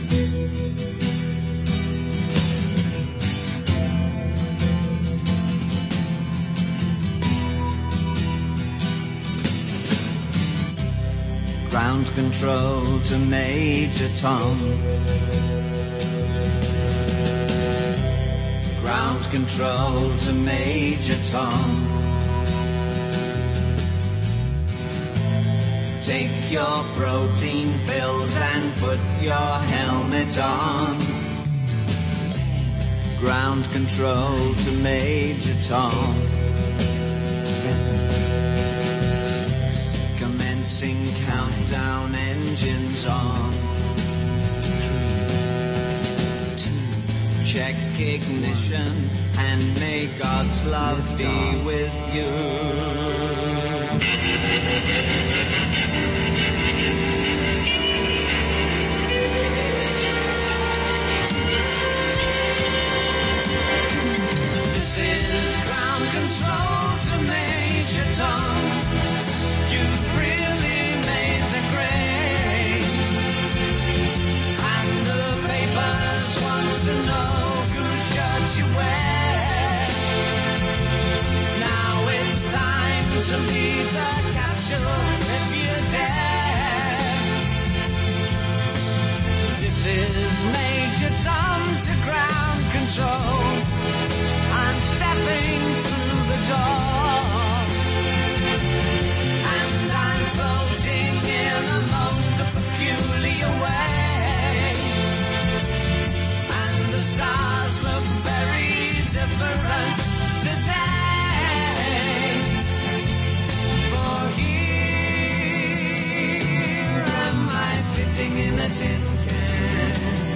Ground control to Major Tom. Ground control to Major Tom. Take your protein pills and put your helmet on. Ground control to Major Tom. 7, 6, commencing countdown, engines on. 3, 2, check ignition and may God's love be with you. This is ground control to Major Tom. You've really made the grade, and the papers want to know whose shirts you wear. Now it's time to leave the capsule if you dare. This is Major Tom to ground control. I'm stepping through the door, and I'm floating in a most peculiar way, and the stars look very different today, for here am I sitting in a tin can.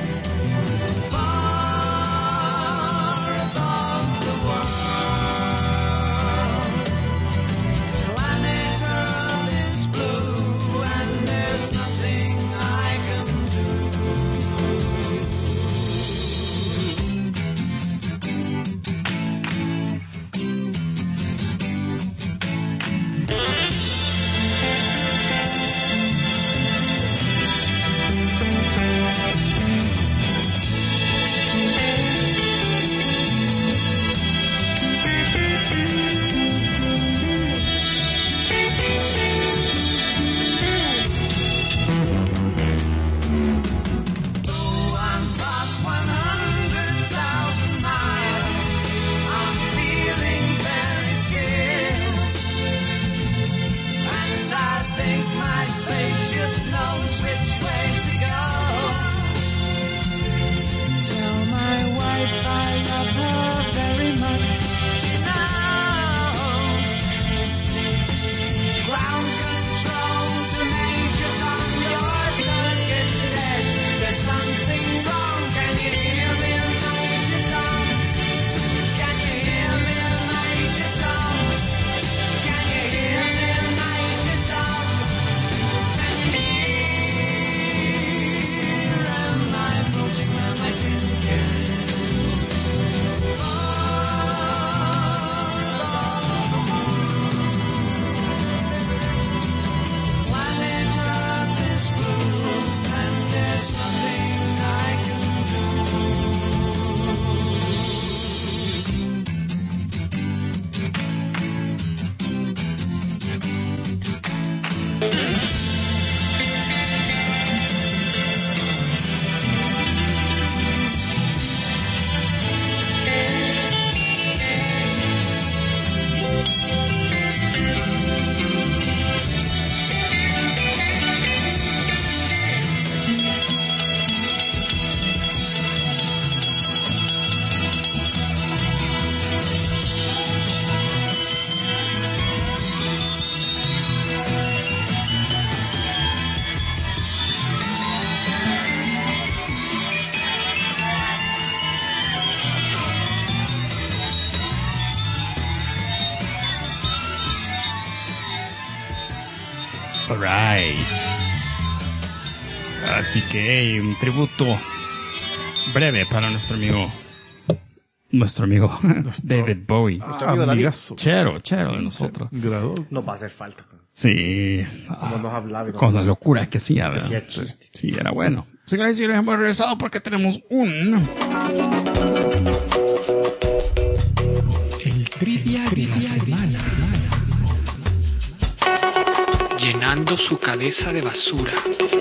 Alright. Así que un tributo breve para nuestro amigo David Bowie. Nuestro amigo David. Amigazo. Chero de nosotros. Graduó. Nos va a hacer falta. Sí. Como nos hablaba. Con las locuras que hacía, ¿verdad? Hacía chistes. Sí, era bueno. Señoras y señores, hemos regresado porque tenemos el trivia de la semana. Llenando su cabeza de basura.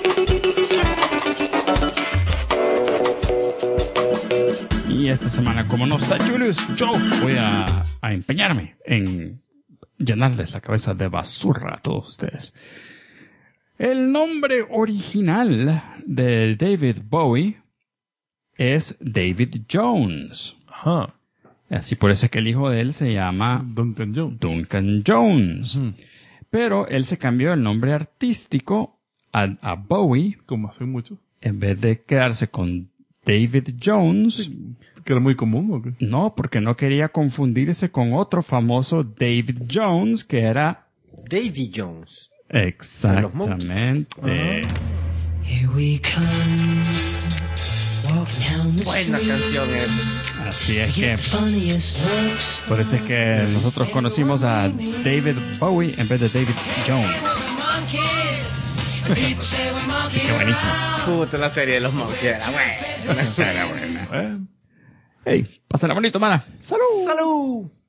Y esta semana, como no está Julius, yo voy a empeñarme en llenarles la cabeza de basura a todos ustedes. El nombre original de David Bowie es David Jones. Ajá. Así por eso es que el hijo de él se llama Duncan Jones. Duncan Jones. Ujú. Pero él se cambió el nombre artístico a Bowie Como hacen muchos. en vez de quedarse con David Jones. Que era muy común, ¿o qué? No, porque no quería confundirse con otro famoso David Jones que era Davy Jones. exactamente. Here we come, walking down the Buena street. canción esa. Así es Get que funniest looks. por eso es que nosotros conocimos a David Bowie en vez de David Jones. Monkeys. People say we're monkeys. Qué buenísimo. Puta, la serie de los monkeys era buena. Era buena. Hey, pásenla bonito, mana. ¡Salud! ¡Salud!